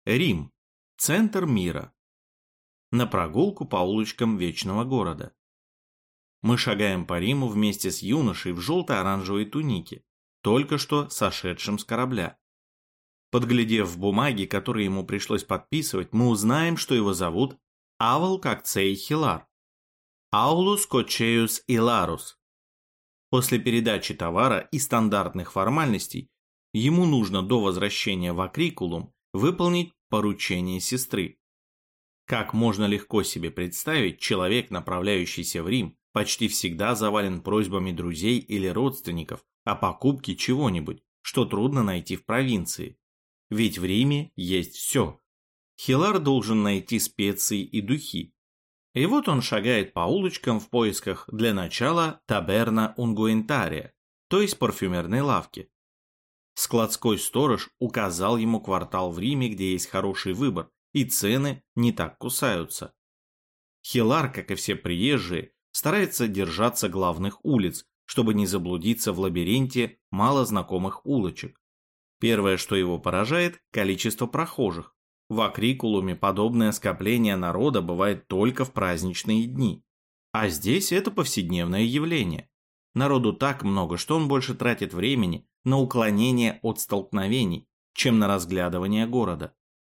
Рим. Центр мира. На прогулку по улочкам вечного города. Мы шагаем по Риму вместе с юношей в желто-оранжевой тунике, только что сошедшим с корабля. Подглядев в бумаги, которые ему пришлось подписывать, мы узнаем, что его зовут Авл Кокцей Хилар. Аулус Кочеус Иларус. После передачи товара и стандартных формальностей ему нужно до возвращения в Акрикулум выполнить поручение сестры. Как можно легко себе представить, человек, направляющийся в Рим, почти всегда завален просьбами друзей или родственников о покупке чего-нибудь, что трудно найти в провинции. Ведь в Риме есть все. Хилар должен найти специи и духи. И вот он шагает по улочкам в поисках для начала таберна унгуентария, то есть парфюмерной лавки. Складской сторож указал ему квартал в Риме, где есть хороший выбор, и цены не так кусаются. Хилар, как и все приезжие, старается держаться главных улиц, чтобы не заблудиться в лабиринте малознакомых улочек. Первое, что его поражает – количество прохожих. В Акрикулуме подобное скопление народа бывает только в праздничные дни. А здесь это повседневное явление. Народу так много, что он больше тратит времени на уклонение от столкновений, чем на разглядывание города.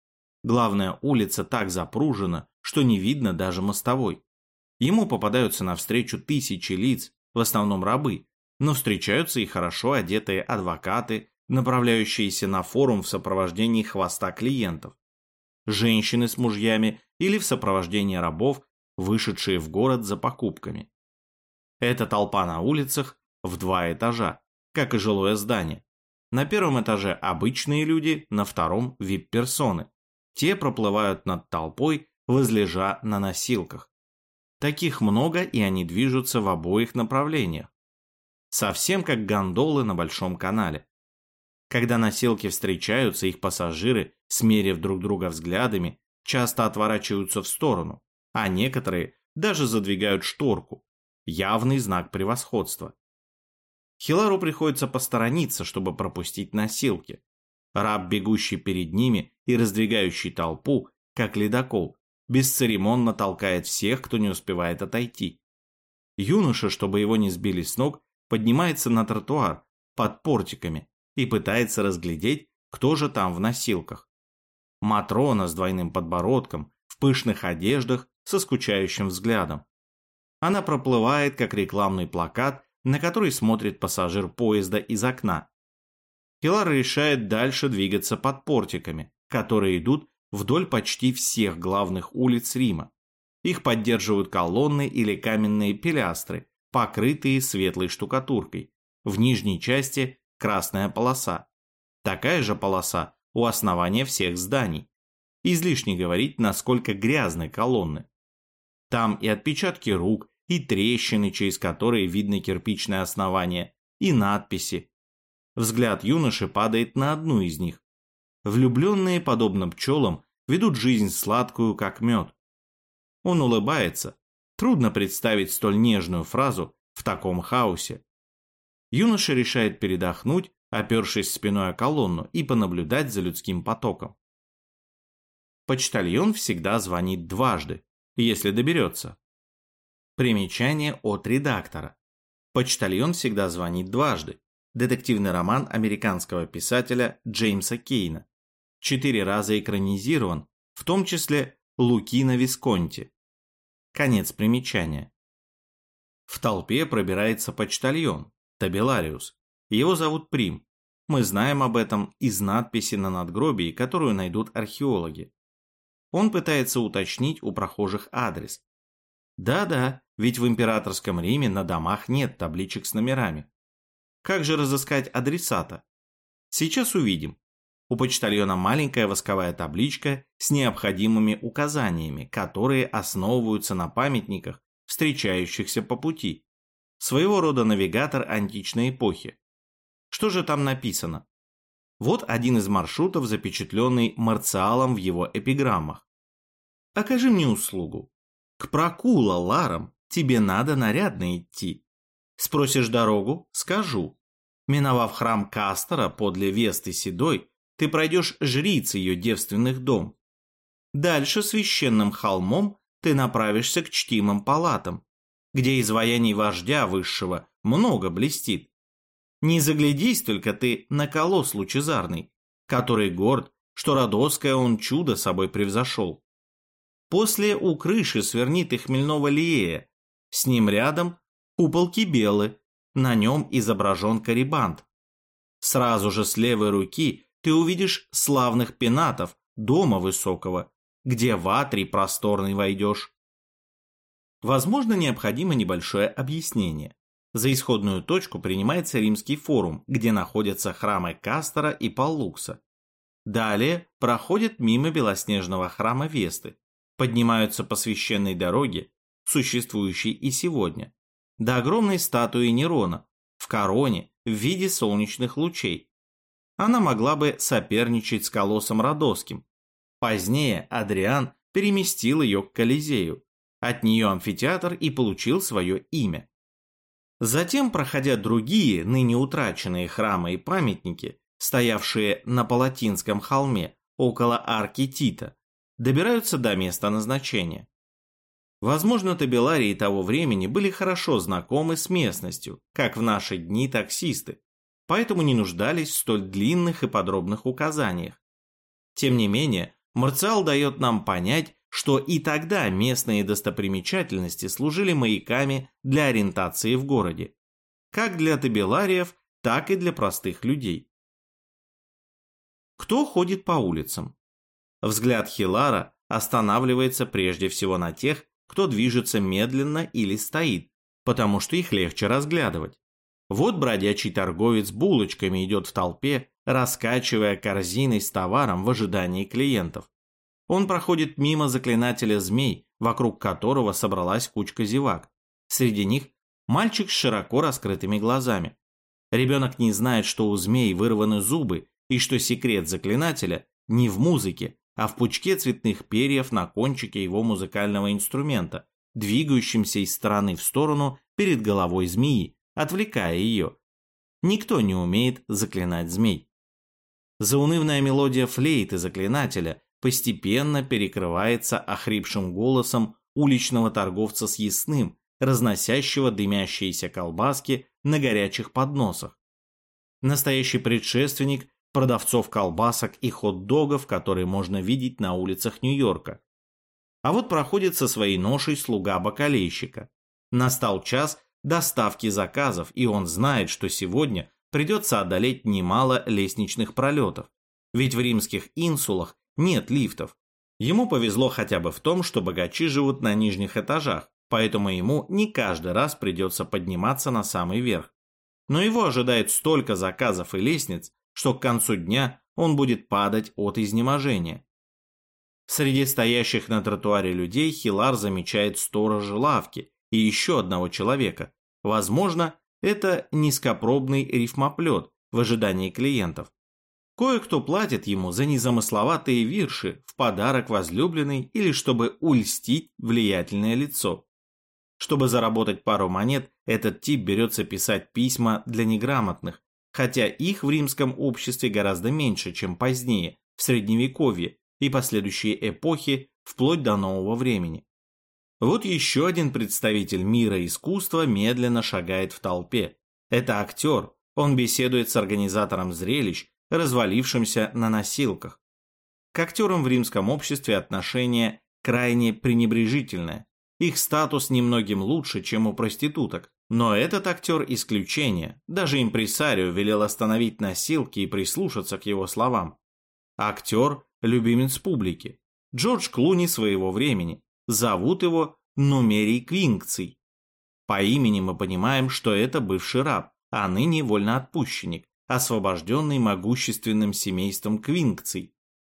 Главная улица так запружена, что не видно даже мостовой. Ему попадаются навстречу тысячи лиц, в основном рабы, но встречаются и хорошо одетые адвокаты, направляющиеся на форум в сопровождении хвоста клиентов, женщины с мужьями или в сопровождении рабов, вышедшие в город за покупками. Эта толпа на улицах в 2 этажа, как и жилое здание. На первом этаже обычные люди, на втором вип-персоны. Те проплывают над толпой, возлежа на носилках. Таких много, и они движутся в обоих направлениях. Совсем как гондолы на Большом канале. Когда носилки встречаются, их пассажиры, смерив друг друга взглядами, часто отворачиваются в сторону, а некоторые даже задвигают шторку. Явный знак превосходства. Хилару приходится посторониться, чтобы пропустить носилки. Раб, бегущий перед ними и раздвигающий толпу, как ледокол, бесцеремонно толкает всех, кто не успевает отойти. Юноша, чтобы его не сбили с ног, поднимается на тротуар под портиками и пытается разглядеть, кто же там в носилках. Матрона с двойным подбородком, в пышных одеждах, со скучающим взглядом. Она проплывает, как рекламный плакат, на который смотрит пассажир поезда из окна. Хилар решает дальше двигаться под портиками, которые идут вдоль почти всех главных улиц Рима. Их поддерживают колонны или каменные пилястры, покрытые светлой штукатуркой. В нижней части красная полоса. Такая же полоса у основания всех зданий. Излишне говорить, насколько грязны колонны. Там и отпечатки рук, и трещины, через которые видно кирпичное основание, и надписи. Взгляд юноши падает на одну из них. Влюбленные, подобно пчелам, ведут жизнь сладкую, как мед. Он улыбается. Трудно представить столь нежную фразу в таком хаосе. Юноша решает передохнуть, опершись спиной о колонну, и понаблюдать за людским потоком. Почтальон всегда звонит дважды, если доберется. Примечание от редактора. Почтальон всегда звонит дважды. Детективный роман американского писателя Джеймса Кейна. 4 раза экранизирован, в том числе Лукино Висконти. Конец примечания. В толпе пробирается почтальон, Табелариус. Его зовут Прим. Мы знаем об этом из надписи на надгробии, которую найдут археологи. Он пытается уточнить у прохожих адрес. Да-да, ведь в императорском Риме на домах нет табличек с номерами. Как же разыскать адресата? Сейчас увидим. У почтальона маленькая восковая табличка с необходимыми указаниями, которые основываются на памятниках, встречающихся по пути. Своего рода навигатор античной эпохи. Что же там написано? Вот один из маршрутов, запечатленный Марциалом в его эпиграммах. Окажи мне услугу. К Прокула Ларам тебе надо нарядно идти. Спросишь дорогу – скажу. Миновав храм Кастора подле Весты Седой, ты пройдешь жриц ее девственных дом. Дальше священным холмом ты направишься к чтимым палатам, где изваяний вождя высшего много блестит. Не заглядись только ты на колосс лучезарный, который горд, что родовское он чудо собой превзошел. После у крыши сверни ты хмельного лиея, с ним рядом купол Кибелы, на нем изображен Карибант. Сразу же с левой руки ты увидишь славных пенатов дома высокого, где в атрий просторный войдешь. Возможно, необходимо небольшое объяснение. За исходную точку принимается Римский форум, где находятся храмы Кастора и Паллукса. Далее проходят мимо белоснежного храма Весты, поднимаются по священной дороге, существующей и сегодня, до огромной статуи Нерона в короне в виде солнечных лучей. Она могла бы соперничать с колоссом Родосским. Позднее Адриан переместил ее к Колизею. От нее амфитеатр и получил свое имя. Затем, проходя другие, ныне утраченные храмы и памятники, стоявшие на Палатинском холме около арки Тита, добираются до места назначения. Возможно, табелларии того времени были хорошо знакомы с местностью, как в наши дни таксисты, поэтому не нуждались в столь длинных и подробных указаниях. Тем не менее, Марциал дает нам понять, что и тогда местные достопримечательности служили маяками для ориентации в городе, как для табеллариев, так и для простых людей. Кто ходит по улицам? Взгляд Хилара останавливается прежде всего на тех, кто движется медленно или стоит, потому что их легче разглядывать. Вот бродячий торговец булочками идет в толпе, раскачивая корзиной с товаром в ожидании клиентов. Он проходит мимо заклинателя змей, вокруг которого собралась кучка зевак. Среди них мальчик с широко раскрытыми глазами. Ребенок не знает, что у змей вырваны зубы и что секрет заклинателя не в музыке, а в пучке цветных перьев на кончике его музыкального инструмента, двигающемся из стороны в сторону перед головой змеи, отвлекая ее. Никто не умеет заклинать змей. Заунывная мелодия флейты заклинателя постепенно перекрывается охрипшим голосом уличного торговца с ясным, разносящего дымящиеся колбаски на горячих подносах. Настоящий предшественник продавцов колбасок и хот-догов, которые можно видеть на улицах Нью-Йорка. А вот проходит со своей ношей слуга бакалейщика. Настал час доставки заказов, и он знает, что сегодня придется одолеть немало лестничных пролетов, ведь в римских инсулах нет лифтов. Ему повезло хотя бы в том, что богачи живут на нижних этажах, поэтому ему не каждый раз придется подниматься на самый верх. Но его ожидает столько заказов и лестниц, что к концу дня он будет падать от изнеможения. Среди стоящих на тротуаре людей Хилар замечает сторожа лавки и еще одного человека. Возможно, это низкопробный рифмоплет в ожидании клиентов. Кое-кто платит ему за незамысловатые вирши в подарок возлюбленной или чтобы ульстить влиятельное лицо. Чтобы заработать пару монет, этот тип берется писать письма для неграмотных, хотя их в римском обществе гораздо меньше, чем позднее, в Средневековье и последующие эпохи, вплоть до нового времени. Вот еще один представитель мира искусства медленно шагает в толпе. Это актер, он беседует с организатором зрелищ, развалившимся на носилках. К актерам в римском обществе отношение крайне пренебрежительное. Их статус немногим лучше, чем у проституток. Но этот актер исключение. Даже импресарио велел остановить носилки и прислушаться к его словам. Актер – любимец публики. Джордж Клуни своего времени. Зовут его Нумерий Квинкций. По имени мы понимаем, что это бывший раб, а ныне вольноотпущенник, освобожденный могущественным семейством Квинкций.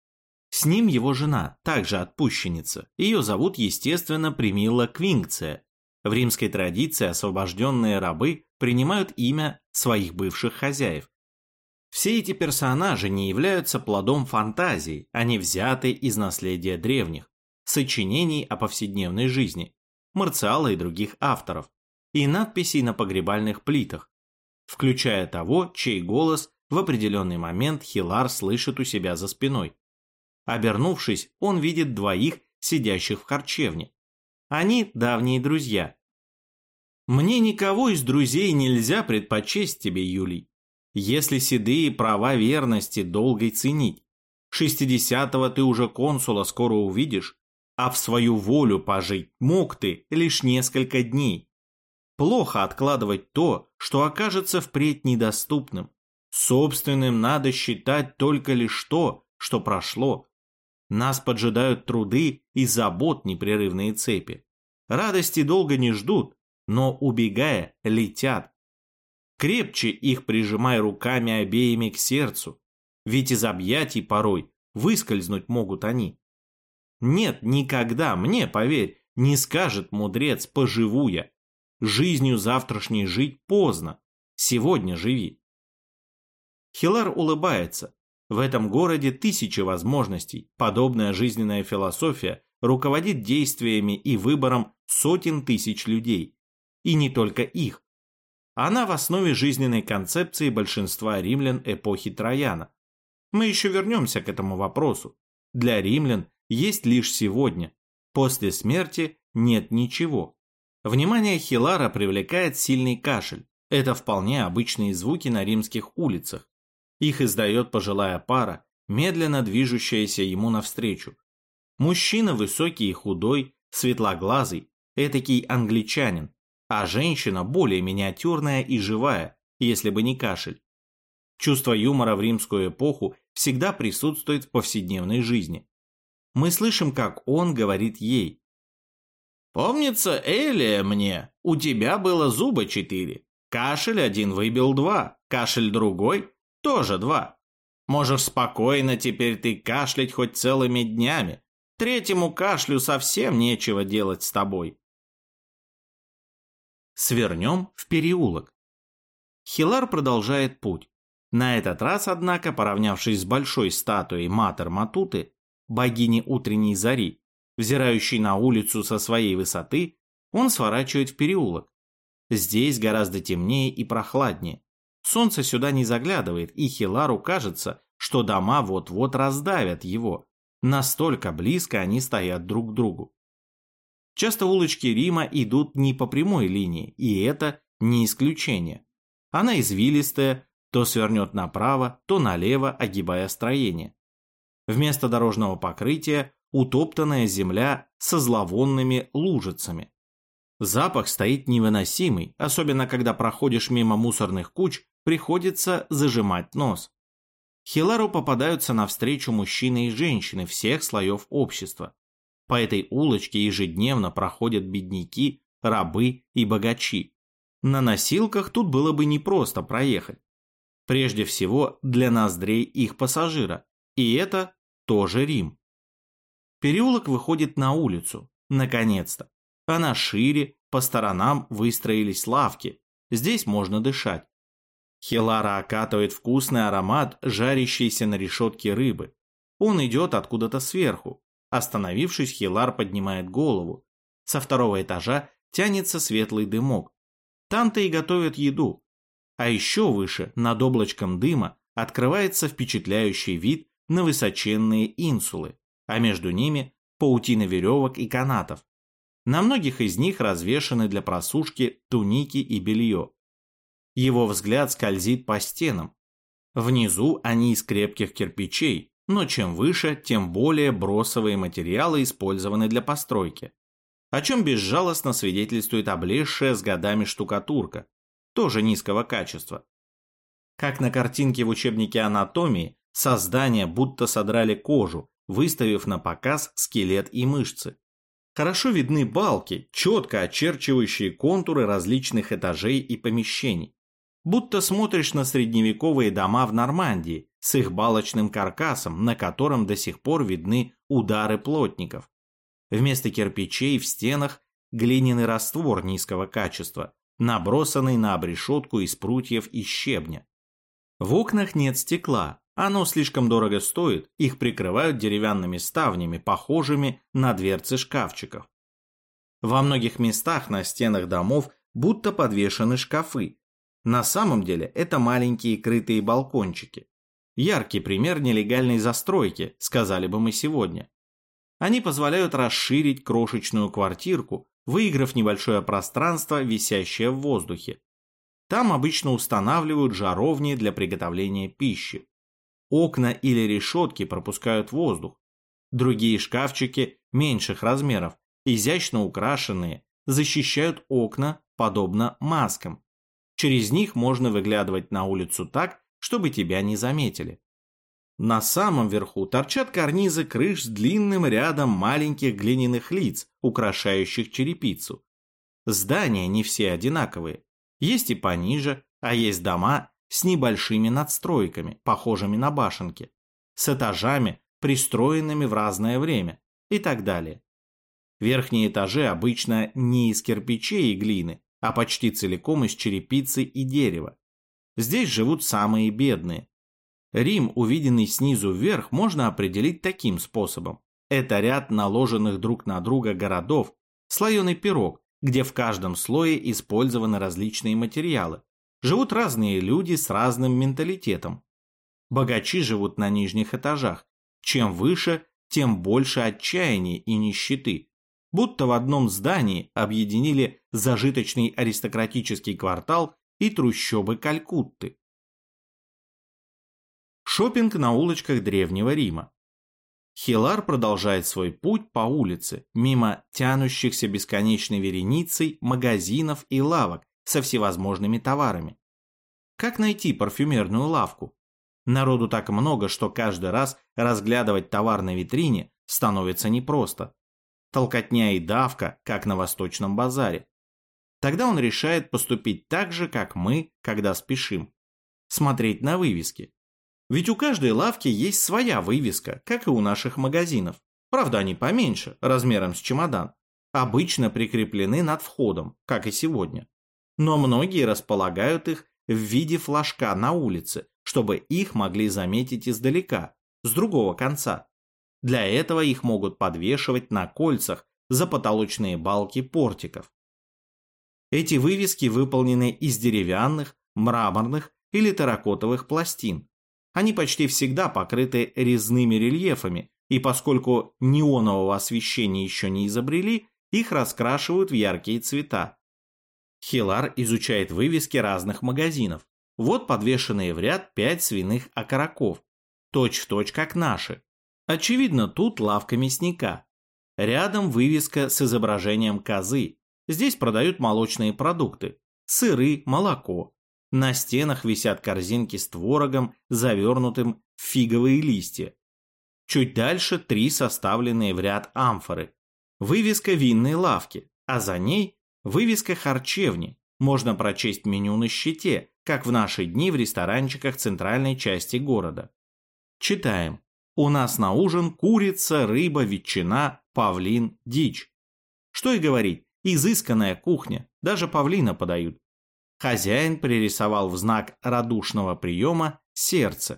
С ним его жена, также отпущенница. Ее зовут, естественно, Примилла Квинкция. В римской традиции освобожденные рабы принимают имя своих бывших хозяев. Все эти персонажи не являются плодом фантазии, они взяты из наследия древних, сочинений о повседневной жизни, Марциала и других авторов, и надписей на погребальных плитах, включая того, чей голос В определенный момент Хилар слышит у себя за спиной. Обернувшись, он видит двоих, сидящих в харчевне. Они давние друзья. «Мне никого из друзей нельзя предпочесть тебе, Юлий, если седые права верности долгой ценить. 60-го ты уже консула скоро увидишь, а в свою волю пожить мог ты лишь несколько дней. Плохо откладывать то, что окажется впредь недоступным. Собственным надо считать только лишь то, что прошло. Нас поджидают труды и забот непрерывные цепи. Радости долго не ждут, но, убегая, летят. Крепче их прижимай руками обеими к сердцу, ведь из объятий порой выскользнуть могут они. Нет, никогда, мне поверь, не скажет мудрец «поживу я». Жизнью завтрашней жить поздно, сегодня живи. Хилар улыбается. В этом городе тысячи возможностей. Подобная жизненная философия руководит действиями и выбором сотен тысяч людей. И не только их. Она в основе жизненной концепции большинства римлян эпохи Трояна. Мы еще вернемся к этому вопросу. Для римлян есть лишь сегодня. После смерти нет ничего. Внимание Хилара привлекает сильный кашель. Это вполне обычные звуки на римских улицах. Их издает пожилая пара, медленно движущаяся ему навстречу. Мужчина высокий и худой, светлоглазый, этакий англичанин, а женщина более миниатюрная и живая, если бы не кашель. Чувство юмора в римскую эпоху всегда присутствует в повседневной жизни. Мы слышим, как он говорит ей. «Помнится, Элия мне, у тебя было зуба 4. Кашель один выбил 2, кашель другой тоже 2. Можешь спокойно теперь ты кашлять хоть целыми днями. Третьему кашлю совсем нечего делать с тобой». Свернем в переулок. Хилар продолжает путь. На этот раз, однако, поравнявшись с большой статуей Матер Матуты, богини утренней зари, взирающей на улицу со своей высоты, он сворачивает в переулок. Здесь гораздо темнее и прохладнее. Солнце сюда не заглядывает, и Хилару кажется, что дома вот-вот раздавят его. Настолько близко они стоят друг к другу. Часто улочки Рима идут не по прямой линии, и это не исключение. Она извилистая, то свернет направо, то налево, огибая строение. Вместо дорожного покрытия утоптанная земля со зловонными лужицами. Запах стоит невыносимый, особенно когда проходишь мимо мусорных куч, приходится зажимать нос. Хилару попадаются навстречу мужчины и женщины всех слоев общества. По этой улочке ежедневно проходят бедняки, рабы и богачи. На носилках тут было бы непросто проехать. Прежде всего для ноздрей их пассажира, и это тоже Рим. Переулок выходит на улицу, наконец-то. Она шире, по сторонам выстроились лавки, здесь можно дышать. Хилара окатывает вкусный аромат жарящейся на решетке рыбы. Он идет откуда-то сверху. Остановившись, Хилар поднимает голову. Со второго этажа тянется светлый дымок. Там-то и готовят еду. А еще выше, над облачком дыма, открывается впечатляющий вид на высоченные инсулы, а между ними паутина веревок и канатов. На многих из них развешаны для просушки туники и белье. Его взгляд скользит по стенам. Внизу они из крепких кирпичей, но чем выше, тем более бросовые материалы использованы для постройки. О чем безжалостно свидетельствует облезшая с годами штукатурка, тоже низкого качества. Как на картинке в учебнике анатомии, со здания будто содрали кожу, выставив на показ скелет и мышцы. Хорошо видны балки, четко очерчивающие контуры различных этажей и помещений. Будто смотришь на средневековые дома в Нормандии с их балочным каркасом, на котором до сих пор видны удары плотников. Вместо кирпичей в стенах глиняный раствор низкого качества, набросанный на обрешетку из прутьев и щебня. В окнах нет стекла, оно слишком дорого стоит, их прикрывают деревянными ставнями, похожими на дверцы шкафчиков. Во многих местах на стенах домов будто подвешены шкафы. На самом деле это маленькие крытые балкончики. Яркий пример нелегальной застройки, сказали бы мы сегодня. Они позволяют расширить крошечную квартирку, выиграв небольшое пространство, висящее в воздухе. Там обычно устанавливают жаровни для приготовления пищи. Окна или решетки пропускают воздух. Другие шкафчики меньших размеров, изящно украшенные, защищают окна, подобно маскам. Через них можно выглядывать на улицу так, чтобы тебя не заметили. На самом верху торчат карнизы крыш с длинным рядом маленьких глиняных лиц, украшающих черепицу. Здания не все одинаковые. Есть и пониже, а есть дома с небольшими надстройками, похожими на башенки, с этажами, пристроенными в разное время и так далее. Верхние этажи обычно не из кирпичей и глины, а почти целиком из черепицы и дерева. Здесь живут самые бедные. Рим, увиденный снизу вверх, можно определить таким способом. Это ряд наложенных друг на друга городов, слоеный пирог, где в каждом слое использованы различные материалы. Живут разные люди с разным менталитетом. Богачи живут на нижних этажах. Чем выше, тем больше отчаяния и нищеты. Будто в одном здании объединили зажиточный аристократический квартал и трущобы Калькутты. Шопинг на улочках Древнего Рима. Хилар продолжает свой путь по улице, мимо тянущихся бесконечной вереницей магазинов и лавок со всевозможными товарами. Как найти парфюмерную лавку? Народу так много, что каждый раз разглядывать товар на витрине становится непросто. Толкотня и давка, как на Восточном базаре. Тогда он решает поступить так же, как мы, когда спешим. Смотреть на вывески. Ведь у каждой лавки есть своя вывеска, как и у наших магазинов. Правда, они поменьше, размером с чемодан. Обычно прикреплены над входом, как и сегодня. Но многие располагают их в виде флажка на улице, чтобы их могли заметить издалека, с другого конца. Для этого их могут подвешивать на кольцах за потолочные балки портиков. Эти вывески выполнены из деревянных, мраморных или терракотовых пластин. Они почти всегда покрыты резными рельефами, и поскольку неонового освещения еще не изобрели, их раскрашивают в яркие цвета. Хилар изучает вывески разных магазинов. Вот подвешенные в ряд 5 свиных окороков, точь-в-точь как наши. Очевидно, тут лавка мясника. Рядом вывеска с изображением козы. Здесь продают молочные продукты, сыры, молоко. На стенах висят корзинки с творогом, завернутым в фиговые листья. Чуть дальше 3 составленные в ряд амфоры. Вывеска винной лавки, а за ней вывеска харчевни. Можно прочесть меню на щите, как в наши дни в ресторанчиках центральной части города. Читаем. У нас на ужин курица, рыба, ветчина, павлин, дичь. Что и говорить, изысканная кухня, даже павлина подают. Хозяин пририсовал в знак радушного приема сердце.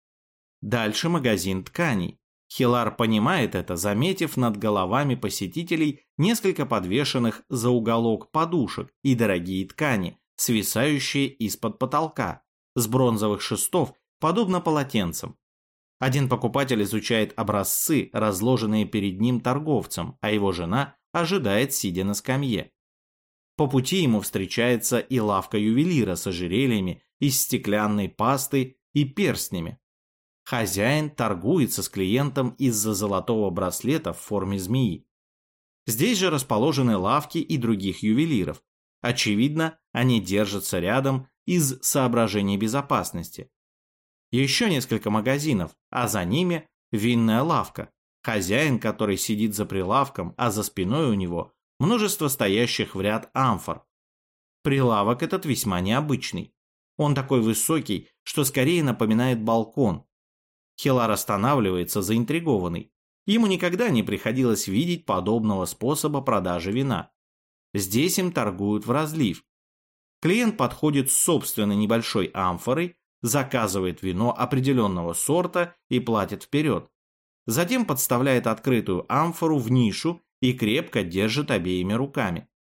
Дальше магазин тканей. Хилар понимает это, заметив над головами посетителей несколько подвешенных за уголок подушек и дорогие ткани, свисающие из-под потолка, с бронзовых шестов, подобно полотенцам. Один покупатель изучает образцы, разложенные перед ним торговцем, а его жена ожидает, сидя на скамье. По пути ему встречается и лавка ювелира с ожерельями из стеклянной пасты и перстнями. Хозяин торгуется с клиентом из-за золотого браслета в форме змеи. Здесь же расположены лавки и других ювелиров. Очевидно, они держатся рядом из соображений безопасности. Еще несколько магазинов, а за ними винная лавка. Хозяин, который сидит за прилавком, а за спиной у него множество стоящих в ряд амфор. Прилавок этот весьма необычный. Он такой высокий, что скорее напоминает балкон. Хилар останавливается заинтригованный. Ему никогда не приходилось видеть подобного способа продажи вина. Здесь им торгуют в разлив. Клиент подходит с собственной небольшой амфорой, заказывает вино определенного сорта и платит вперед. Затем подставляет открытую амфору в нишу и крепко держит обеими руками.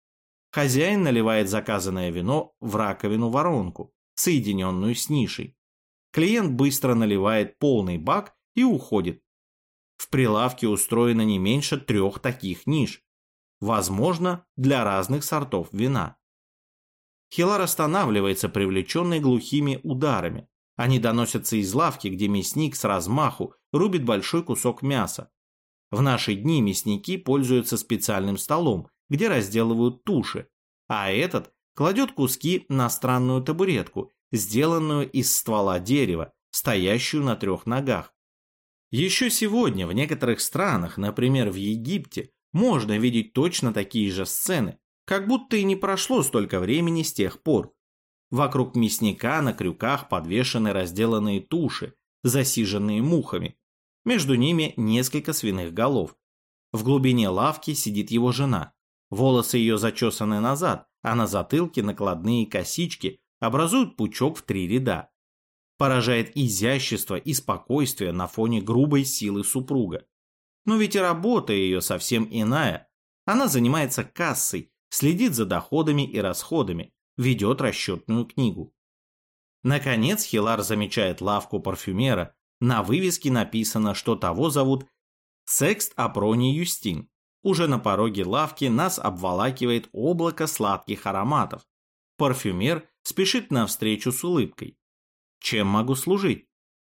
Хозяин наливает заказанное вино в раковину-воронку, соединенную с нишей. Клиент быстро наливает полный бак и уходит. В прилавке устроено не меньше 3 таких ниш, возможно, для разных сортов вина. Хилар останавливается, привлеченный глухими ударами. Они доносятся из лавки, где мясник с размаху рубит большой кусок мяса. В наши дни мясники пользуются специальным столом, где разделывают туши, а этот кладет куски на странную табуретку, сделанную из ствола дерева, стоящую на 3 ногах. Еще сегодня в некоторых странах, например в Египте, можно видеть точно такие же сцены, как будто и не прошло столько времени с тех пор. Вокруг мясника на крюках подвешены разделанные туши, засиженные мухами. Между ними несколько свиных голов. В глубине лавки сидит его жена. Волосы ее зачесаны назад, а на затылке накладные косички образуют пучок в 3 ряда. Поражает изящество и спокойствие на фоне грубой силы супруга. Но ведь и работа ее совсем иная. Она занимается кассой, следит за доходами и расходами, ведет расчетную книгу. Наконец Хилар замечает лавку парфюмера. На вывеске написано, что того зовут Секст Апроний Юстин. Уже на пороге лавки нас обволакивает облако сладких ароматов. Парфюмер спешит навстречу с улыбкой. Чем могу служить?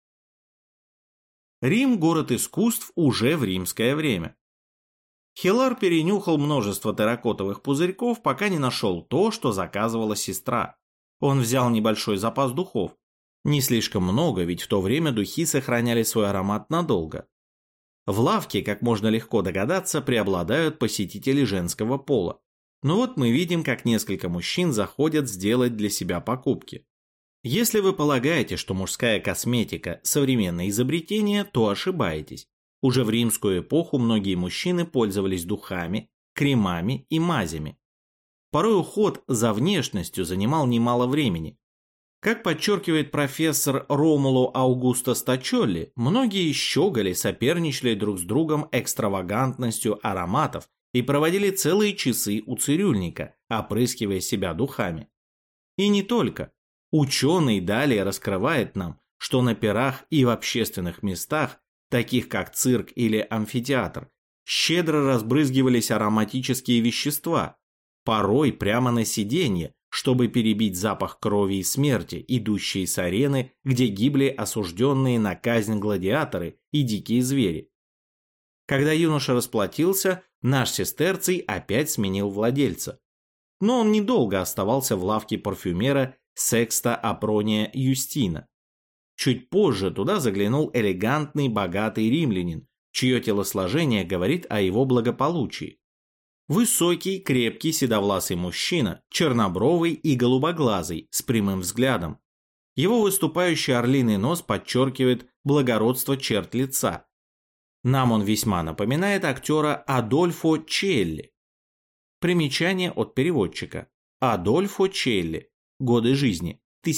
Рим – город искусств уже в римское время. Хилар перенюхал множество терракотовых пузырьков, пока не нашел то, что заказывала сестра. Он взял небольшой запас духов. Не слишком много, ведь в то время духи сохраняли свой аромат надолго. В лавке, как можно легко догадаться, преобладают посетители женского пола. Но вот мы видим, как несколько мужчин заходят сделать для себя покупки. Если вы полагаете, что мужская косметика – современное изобретение, то ошибаетесь. Уже в римскую эпоху многие мужчины пользовались духами, кремами и мазями. Порой уход за внешностью занимал немало времени. Как подчеркивает профессор Ромуло Аугусто Стачолли, многие щеголи соперничали друг с другом экстравагантностью ароматов и проводили целые часы у цирюльника, опрыскивая себя духами. И не только. Ученый далее раскрывает нам, что на пирах и в общественных местах, таких как цирк или амфитеатр, щедро разбрызгивались ароматические вещества, порой прямо на сиденье, чтобы перебить запах крови и смерти, идущие с арены, где гибли осужденные на казнь гладиаторы и дикие звери. Когда юноша расплатился, наш сестерций опять сменил владельца. Но он недолго оставался в лавке парфюмера Секста Апрония Юстина. Чуть позже туда заглянул элегантный, богатый римлянин, чье телосложение говорит о его благополучии. Высокий, крепкий, седовласый мужчина, чернобровый и голубоглазый, с прямым взглядом. Его выступающий орлиный нос подчеркивает благородство черт лица. Нам он весьма напоминает актера Адольфо Челли. Примечание от переводчика. Адольфо Челли. Годы жизни.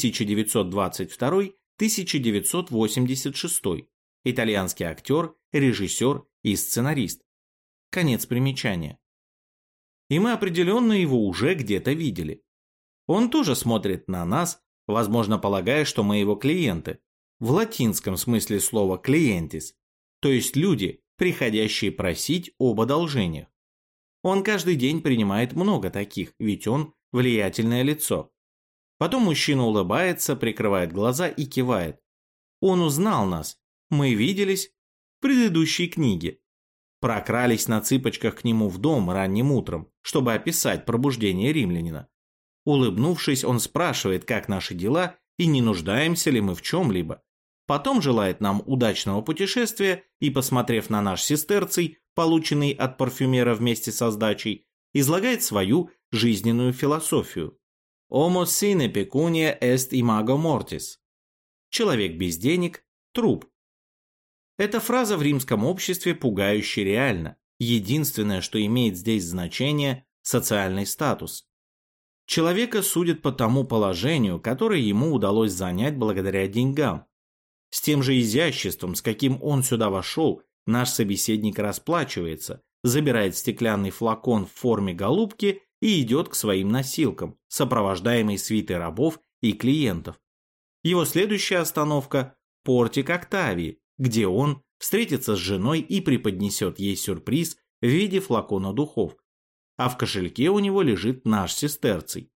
1922-1986. Итальянский актер, режиссер и сценарист. Конец примечания. И мы определенно его уже где-то видели. Он тоже смотрит на нас, возможно, полагая, что мы его клиенты. В латинском смысле слова «клиентис», то есть люди, приходящие просить об одолжениях. Он каждый день принимает много таких, ведь он влиятельное лицо. Потом мужчина улыбается, прикрывает глаза и кивает. Он узнал нас. Мы виделись в предыдущей книге. Прокрались на цыпочках к нему в дом ранним утром, чтобы описать пробуждение римлянина. Улыбнувшись, он спрашивает, как наши дела и не нуждаемся ли мы в чем-либо. Потом желает нам удачного путешествия и, посмотрев на наш сестерций, полученный от парфюмера вместе со сдачей, излагает свою жизненную философию. «Homo sine pecunia est imago mortis». «Человек без денег – труп». Эта фраза в римском обществе пугающе реальна. Единственное, что имеет здесь значение – социальный статус. Человека судят по тому положению, которое ему удалось занять благодаря деньгам. С тем же изяществом, с каким он сюда вошел, наш собеседник расплачивается, забирает стеклянный флакон в форме голубки и идет к своим носилкам, сопровождаемый свитой рабов и клиентов. Его следующая остановка – портик Октавии, где он встретится с женой и преподнесет ей сюрприз в виде флакона духов, а в кошельке у него лежит наш сестерций.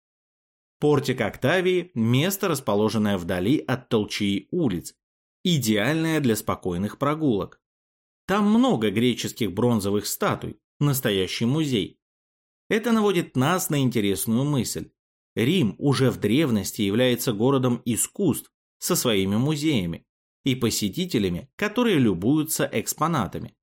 Портик Октавии – место, расположенное вдали от толчии улиц, идеальное для спокойных прогулок. Там много греческих бронзовых статуй, настоящий музей. Это наводит нас на интересную мысль. Рим уже в древности является городом искусств со своими музеями и посетителями, которые любуются экспонатами.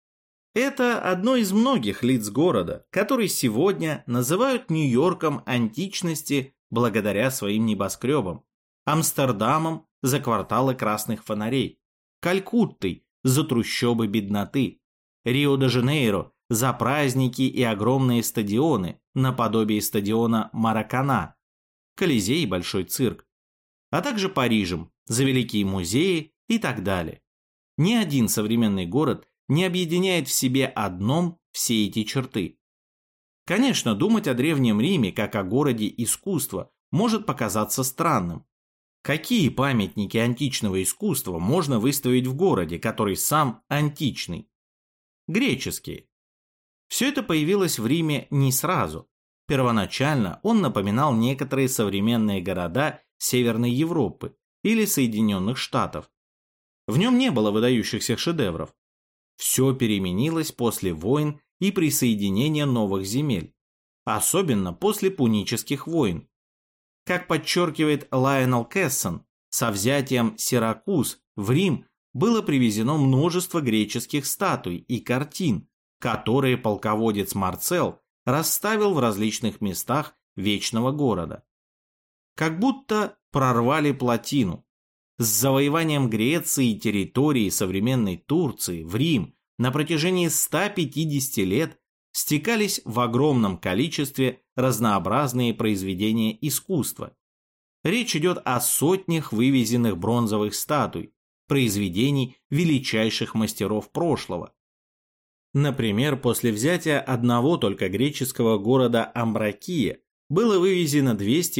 Это одно из многих лиц города, который сегодня называют Нью-Йорком античности благодаря своим небоскребам, Амстердамом за кварталы красных фонарей, Калькуттой за трущобы бедноты, Рио-де-Жанейро за праздники и огромные стадионы, наподобие стадиона Маракана, Колизей и Большой цирк, а также Парижем за великие музеи и так далее. Ни один современный город не объединяет в себе одном все эти черты. Конечно, думать о Древнем Риме как о городе искусства может показаться странным. Какие памятники античного искусства можно выставить в городе, который сам античный? Греческие. Все это появилось в Риме не сразу. Первоначально он напоминал некоторые современные города Северной Европы или Соединенных Штатов. В нем не было выдающихся шедевров. Все переменилось после войн и присоединения новых земель, особенно после Пунических войн. Как подчеркивает Лайонел Кессон, со взятием Сиракуз в Рим было привезено множество греческих статуй и картин, которые полководец Марцел расставил в различных местах вечного города. Как будто прорвали плотину. С завоеванием Греции и территории современной Турции в Рим на протяжении 150 лет стекались в огромном количестве разнообразные произведения искусства. Речь идет о сотнях вывезенных бронзовых статуй, произведений величайших мастеров прошлого. Например, после взятия одного только греческого города Амбракия было вывезено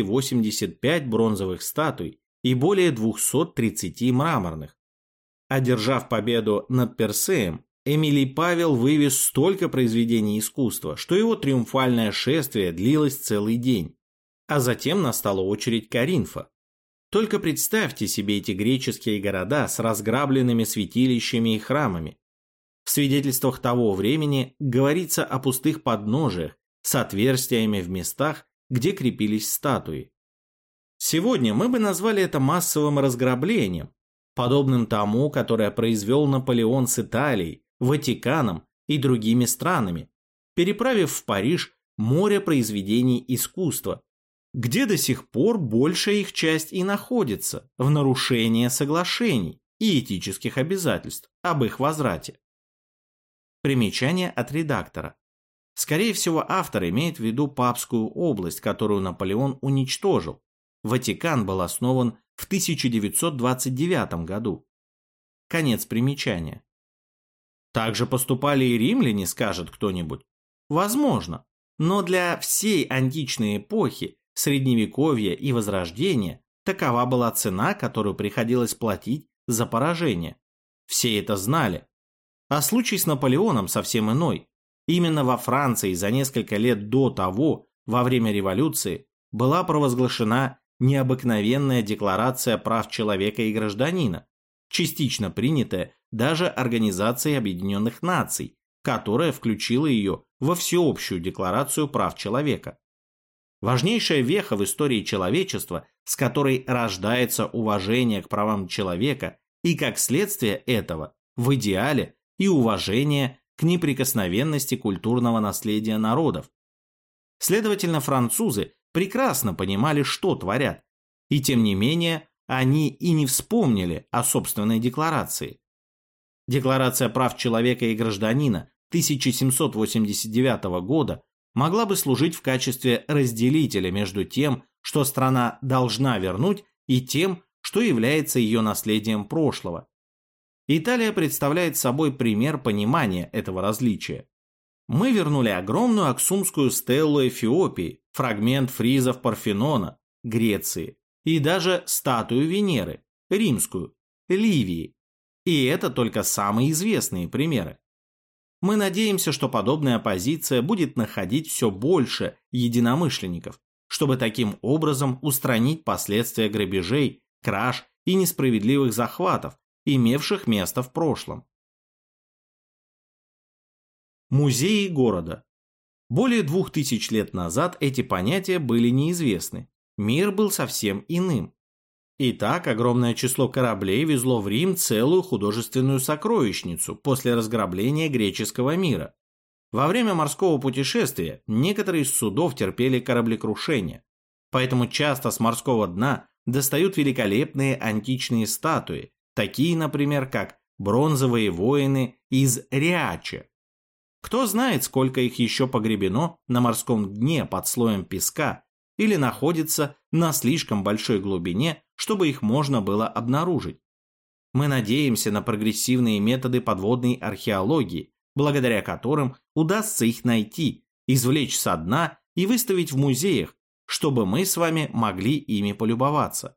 285 бронзовых статуй и более 230 мраморных. Одержав победу над Персеем, Эмилий Павел вывез столько произведений искусства, что его триумфальное шествие длилось целый день. А затем настала очередь Коринфа. Только представьте себе эти греческие города с разграбленными святилищами и храмами. В свидетельствах того времени говорится о пустых подножиях с отверстиями в местах, где крепились статуи. Сегодня мы бы назвали это массовым разграблением, подобным тому, которое произвел Наполеон с Италией, Ватиканом и другими странами, переправив в Париж море произведений искусства, где до сих пор большая их часть и находится в нарушении соглашений и этических обязательств об их возврате. Примечание от редактора. Скорее всего, автор имеет в виду Папскую область, которую Наполеон уничтожил. Ватикан был основан в 1929 году. Конец примечания. Так же поступали и римляне, скажет кто-нибудь. Возможно, но для всей античной эпохи, Средневековья и Возрождения такова была цена, которую приходилось платить за поражение. Все это знали. А случай с Наполеоном совсем иной. Именно во Франции за несколько лет до того, во время революции, была провозглашена необыкновенная декларация прав человека и гражданина, частично принятая даже Организацией Объединенных Наций, которая включила ее во всеобщую декларацию прав человека. Важнейшая веха в истории человечества, с которой рождается уважение к правам человека и, как следствие этого, в идеале и уважение к неприкосновенности культурного наследия народов. Следовательно, французы прекрасно понимали, что творят, и тем не менее они и не вспомнили о собственной декларации. Декларация прав человека и гражданина 1789 года могла бы служить в качестве разделителя между тем, что страна должна вернуть, и тем, что является ее наследием прошлого. Италия представляет собой пример понимания этого различия. Мы вернули огромную аксумскую стелу Эфиопии, фрагмент фризов Парфенона, Греции, и даже статую Венеры, римскую, Ливии. И это только самые известные примеры. Мы надеемся, что подобная позиция будет находить все больше единомышленников, чтобы таким образом устранить последствия грабежей, краж и несправедливых захватов, имевших место в прошлом. Музеи города. Более 2000 лет назад эти понятия были неизвестны. Мир был совсем иным. Итак, огромное число кораблей везло в Рим целую художественную сокровищницу после разграбления греческого мира. Во время морского путешествия некоторые из судов терпели кораблекрушение, поэтому часто с морского дна достают великолепные античные статуи, такие, например, как бронзовые воины из Риачи. Кто знает, сколько их еще погребено на морском дне под слоем песка или находится на слишком большой глубине, чтобы их можно было обнаружить. Мы надеемся на прогрессивные методы подводной археологии, благодаря которым удастся их найти, извлечь со дна и выставить в музеях, чтобы мы с вами могли ими полюбоваться.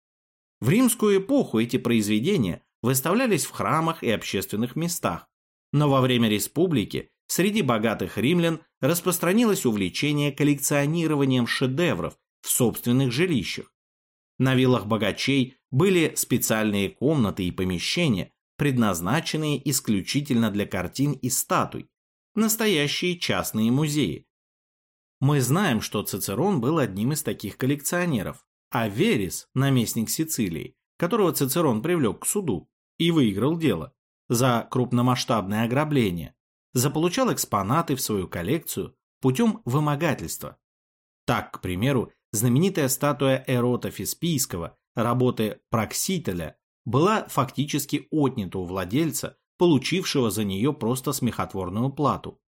В римскую эпоху эти произведения выставлялись в храмах и общественных местах, но во время республики среди богатых римлян распространилось увлечение коллекционированием шедевров в собственных жилищах. На виллах богачей были специальные комнаты и помещения, предназначенные исключительно для картин и статуй, настоящие частные музеи. Мы знаем, что Цицерон был одним из таких коллекционеров, а Верис, наместник Сицилии, которого Цицерон привлек к суду и выиграл дело за крупномасштабное ограбление, заполучал экспонаты в свою коллекцию путем вымогательства. Так, к примеру, знаменитая статуя Эрота Феспийского, работы Праксителя, была фактически отнята у владельца, получившего за нее просто смехотворную плату.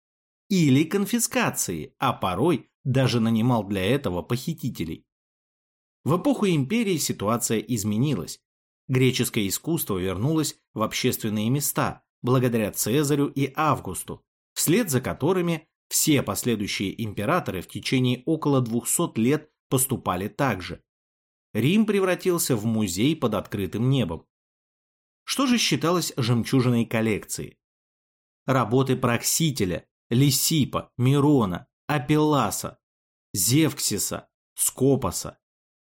Или конфискации, а порой даже нанимал для этого похитителей. В эпоху империи ситуация изменилась. Греческое искусство вернулось в общественные места, благодаря Цезарю и Августу, вслед за которыми все последующие императоры в течение около 200 лет поступали так же. Рим превратился в музей под открытым небом. Что же считалось жемчужиной коллекции? Работы Праксителя, Лисипа, Мирона, Апелласа, Зевксиса, Скопоса.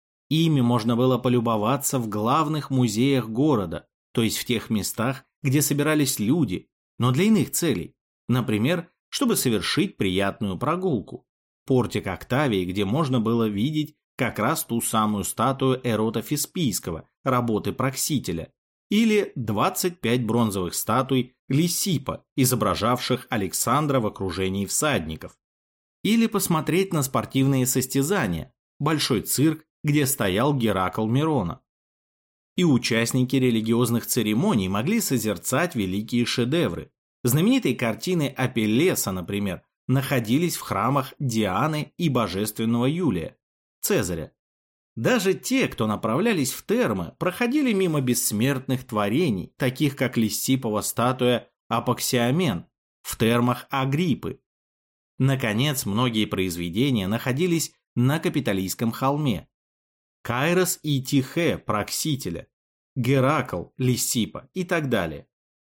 Ими можно было полюбоваться в главных музеях города, то есть в тех местах, где собирались люди, но для иных целей, например, чтобы совершить приятную прогулку. Портик Октавии, где можно было видеть как раз ту самую статую Эрота Феспийского, работы Праксителя, или 25 бронзовых статуй Лисипа, изображавших Александра в окружении всадников. Или посмотреть на спортивные состязания, большой цирк, где стоял Геракл Мирона. И участники религиозных церемоний могли созерцать великие шедевры. Знаменитые картины Апеллеса, например, находились в храмах Дианы и Божественного Юлия, Цезаря. Даже те, кто направлялись в Термы, проходили мимо бессмертных творений, таких как Лисипова статуя Апоксиамен в термах Агриппы. Наконец, многие произведения находились на Капитолийском холме. Кайрос и Тихе Праксителя, Геракл, Лисипа и так далее.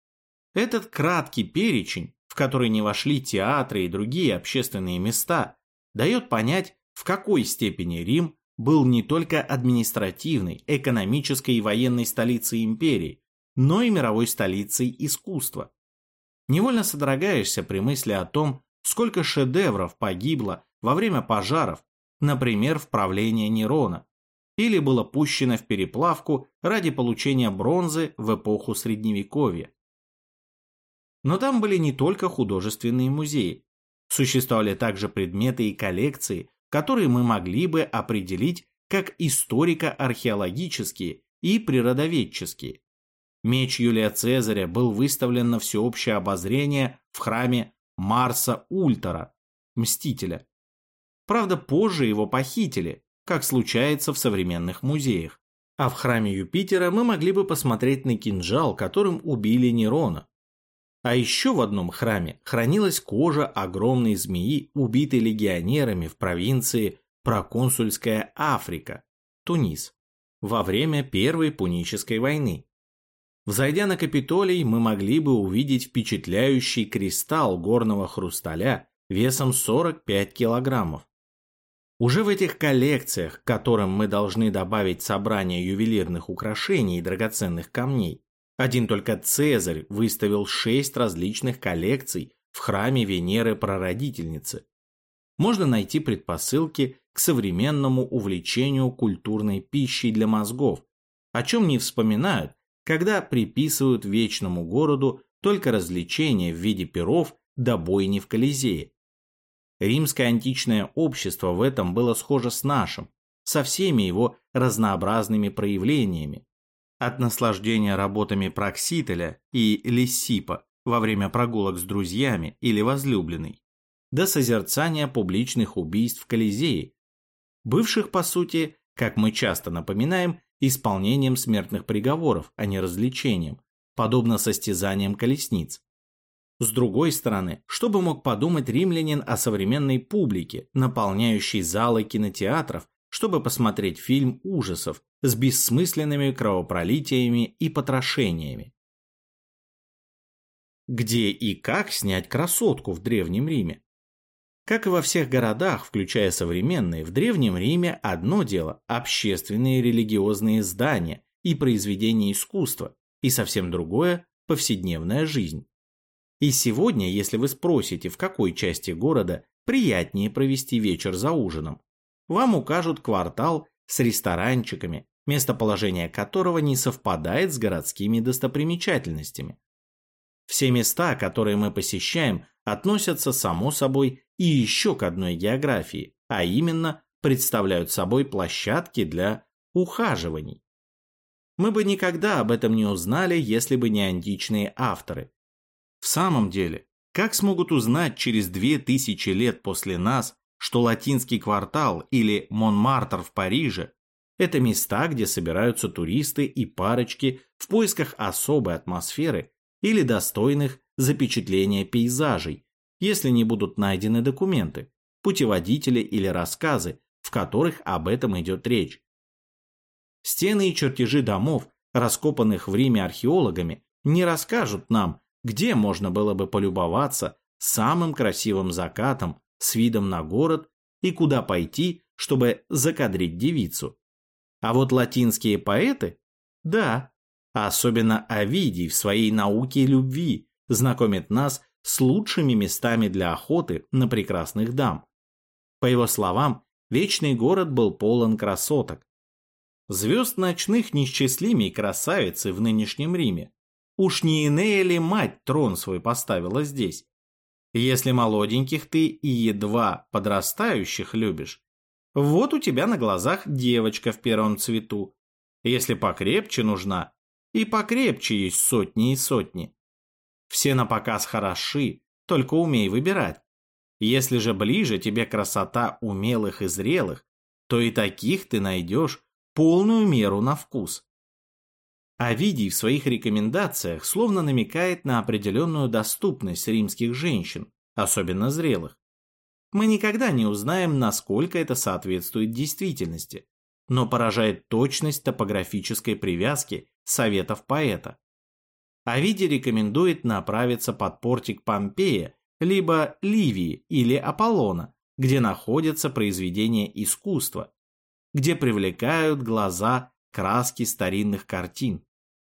Этот краткий перечень, в который не вошли театры и другие общественные места, дает понять, в какой степени Рим был не только административной, экономической и военной столицей империи, но и мировой столицей искусства. Невольно содрогаешься при мысли о том, сколько шедевров погибло во время пожаров, например, в правлении Нерона, или было пущено в переплавку ради получения бронзы в эпоху Средневековья. Но там были не только художественные музеи. Существовали также предметы и коллекции, которые мы могли бы определить как историко-археологические и природоведческие. Меч Юлия Цезаря был выставлен на всеобщее обозрение в храме Марса Ультора, Мстителя. Правда, позже его похитили, как случается в современных музеях. А в храме Юпитера мы могли бы посмотреть на кинжал, которым убили Нерона. А еще в одном храме хранилась кожа огромной змеи, убитой легионерами в провинции Проконсульская Африка, Тунис, во время Первой Пунической войны. Взойдя на Капитолий, мы могли бы увидеть впечатляющий кристалл горного хрусталя весом 45 килограммов. Уже в этих коллекциях, к которым мы должны добавить собрание ювелирных украшений и драгоценных камней, один только Цезарь выставил 6 различных коллекций в храме Венеры Прародительницы. Можно найти предпосылки к современному увлечению культурной пищей для мозгов, о чем не вспоминают, когда приписывают вечному городу только развлечения в виде пиров да бойни в Колизее. Римское античное общество в этом было схоже с нашим, со всеми его разнообразными проявлениями. От наслаждения работами Праксителя и Лисиппа во время прогулок с друзьями или возлюбленной, до созерцания публичных убийств в Колизее, бывших, по сути, как мы часто напоминаем, исполнением смертных приговоров, а не развлечением, подобно состязаниям колесниц. С другой стороны, что бы мог подумать римлянин о современной публике, наполняющей залы кинотеатров, чтобы посмотреть фильм ужасов с бессмысленными кровопролитиями и потрошениями? Где и как снять красотку в Древнем Риме? Как и во всех городах, включая современные, в Древнем Риме одно дело – общественные религиозные здания и произведения искусства, и совсем другое – повседневная жизнь. И сегодня, если вы спросите, в какой части города приятнее провести вечер за ужином, вам укажут квартал с ресторанчиками, местоположение которого не совпадает с городскими достопримечательностями. Все места, которые мы посещаем, относятся, само собой, и еще к одной географии, а именно представляют собой площадки для ухаживаний. Мы бы никогда об этом не узнали, если бы не античные авторы. В самом деле, как смогут узнать через 2000 лет после нас, что латинский квартал или Монмартр в Париже – это места, где собираются туристы и парочки в поисках особой атмосферы или достойных запечатления пейзажей, если не будут найдены документы, путеводители или рассказы, в которых об этом идет речь. Стены и чертежи домов, раскопанных в Риме археологами, не расскажут нам, где можно было бы полюбоваться самым красивым закатом с видом на город и куда пойти, чтобы закадрить девицу. А вот латинские поэты, да, особенно Овидий в своей «Науке любви» знакомит нас с лучшими местами для охоты на прекрасных дам. По его словам, вечный город был полон красоток. Звезд ночных неисчислимей красавицы в нынешнем Риме. Уж не Инея ли мать трон свой поставила здесь? Если молоденьких ты и едва подрастающих любишь, вот у тебя на глазах девочка в первом цвету. Если покрепче нужна, и покрепче есть сотни и сотни. Все напоказ хороши, только умей выбирать. Если же ближе тебе красота умелых и зрелых, то и таких ты найдешь полную меру на вкус. Овидий в своих рекомендациях словно намекает на определенную доступность римских женщин, особенно зрелых. Мы никогда не узнаем, насколько это соответствует действительности, но поражает точность топографической привязки советов поэта. Овидий рекомендует направиться под портик Помпея, либо Ливии или Аполлона, где находятся произведения искусства, где привлекают глаза краски старинных картин.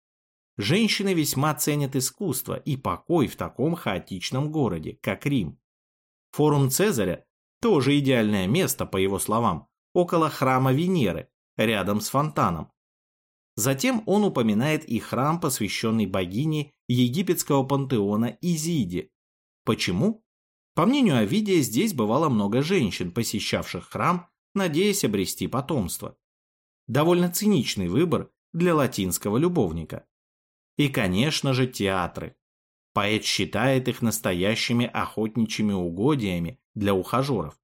Женщины весьма ценят искусство и покой в таком хаотичном городе, как Рим. Форум Цезаря – тоже идеальное место, по его словам, около храма Венеры, рядом с фонтаном. Затем он упоминает и храм, посвященный богине египетского пантеона Изиде. Почему? По мнению Овидия, здесь бывало много женщин, посещавших храм, надеясь обрести потомство. Довольно циничный выбор для латинского любовника. И, конечно же, театры. Поэт считает их настоящими охотничьими угодьями для ухажеров.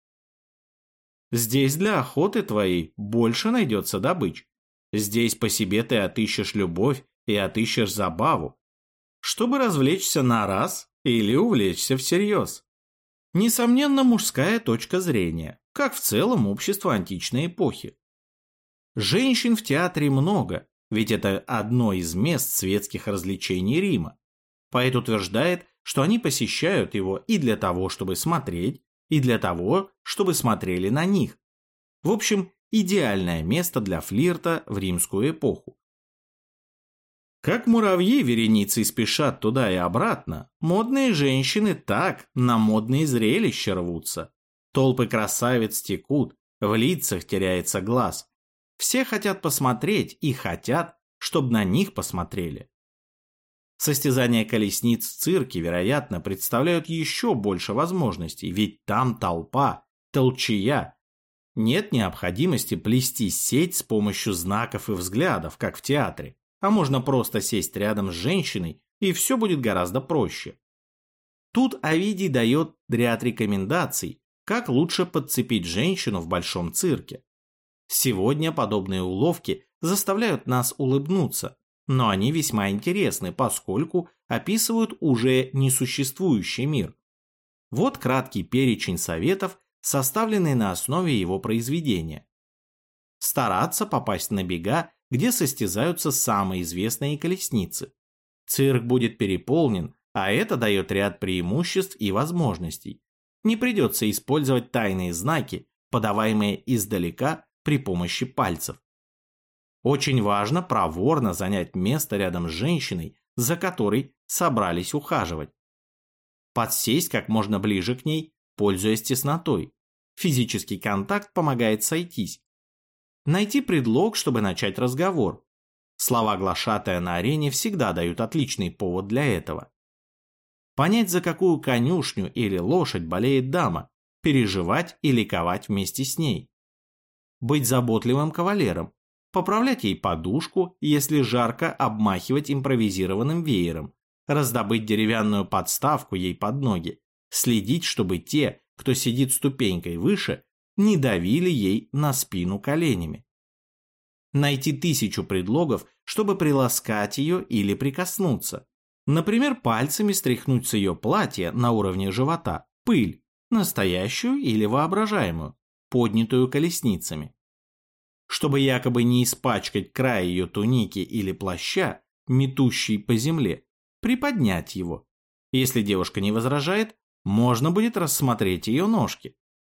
Здесь для охоты твоей больше найдется добыч. Здесь по себе ты отыщешь любовь и отыщешь забаву. чтобы развлечься на раз или увлечься всерьез. Несомненно, мужская точка зрения, как в целом общество античной эпохи. Женщин в театре много, ведь это одно из мест светских развлечений Рима. Поэт утверждает, что они посещают его и для того, чтобы смотреть, и для того, чтобы смотрели на них. В общем, идеальное место для флирта в римскую эпоху. Как муравьи вереницей спешат туда и обратно, модные женщины так на модные зрелища рвутся. Толпы красавиц текут, в лицах теряется глаз. Все хотят посмотреть и хотят, чтобы на них посмотрели. Состязания колесниц в цирке, вероятно, представляют еще больше возможностей, ведь там толпа, толчая. Нет необходимости плести сеть с помощью знаков и взглядов, как в театре, а можно просто сесть рядом с женщиной, и все будет гораздо проще. Тут Овидий дает ряд рекомендаций, как лучше подцепить женщину в большом цирке. Сегодня подобные уловки заставляют нас улыбнуться, но они весьма интересны, поскольку описывают уже несуществующий мир. Вот краткий перечень советов, составленный на основе его произведения. Стараться попасть на бега, где состязаются самые известные колесницы. Цирк будет переполнен, а это дает ряд преимуществ и возможностей. Не придется использовать тайные знаки, подаваемые издалека при помощи пальцев. Очень важно проворно занять место рядом с женщиной, за которой собрались ухаживать. Подсесть как можно ближе к ней, пользуясь теснотой. Физический контакт помогает сойтись. Найти предлог, чтобы начать разговор. Слова глашатая на арене всегда дают отличный повод для этого. Понять, за какую конюшню или лошадь болеет дама, переживать и ликовать вместе с ней. Быть заботливым кавалером. Поправлять ей подушку, если жарко, обмахивать импровизированным веером, раздобыть деревянную подставку ей под ноги, следить, чтобы те, кто сидит ступенькой выше, не давили ей на спину коленями. Найти 1000 предлогов, чтобы приласкать ее или прикоснуться. Например, пальцами стряхнуть с ее платья на уровне живота пыль, настоящую или воображаемую, поднятую колесницами. Чтобы якобы не испачкать край ее туники или плаща, метущий по земле, приподнять его. Если девушка не возражает, можно будет рассмотреть ее ножки.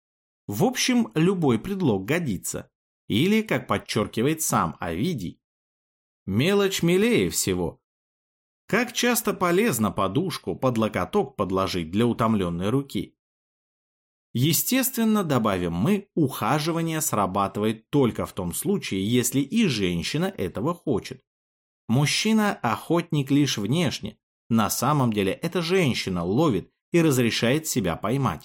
В общем, любой предлог годится. Или, как подчеркивает сам Овидий, мелочь милее всего. Как часто полезно подушку под локоток подложить для утомленной руки. Естественно, добавим мы, ухаживание срабатывает только в том случае, если и женщина этого хочет. Мужчина – охотник лишь внешне, на самом деле эта женщина ловит и разрешает себя поймать.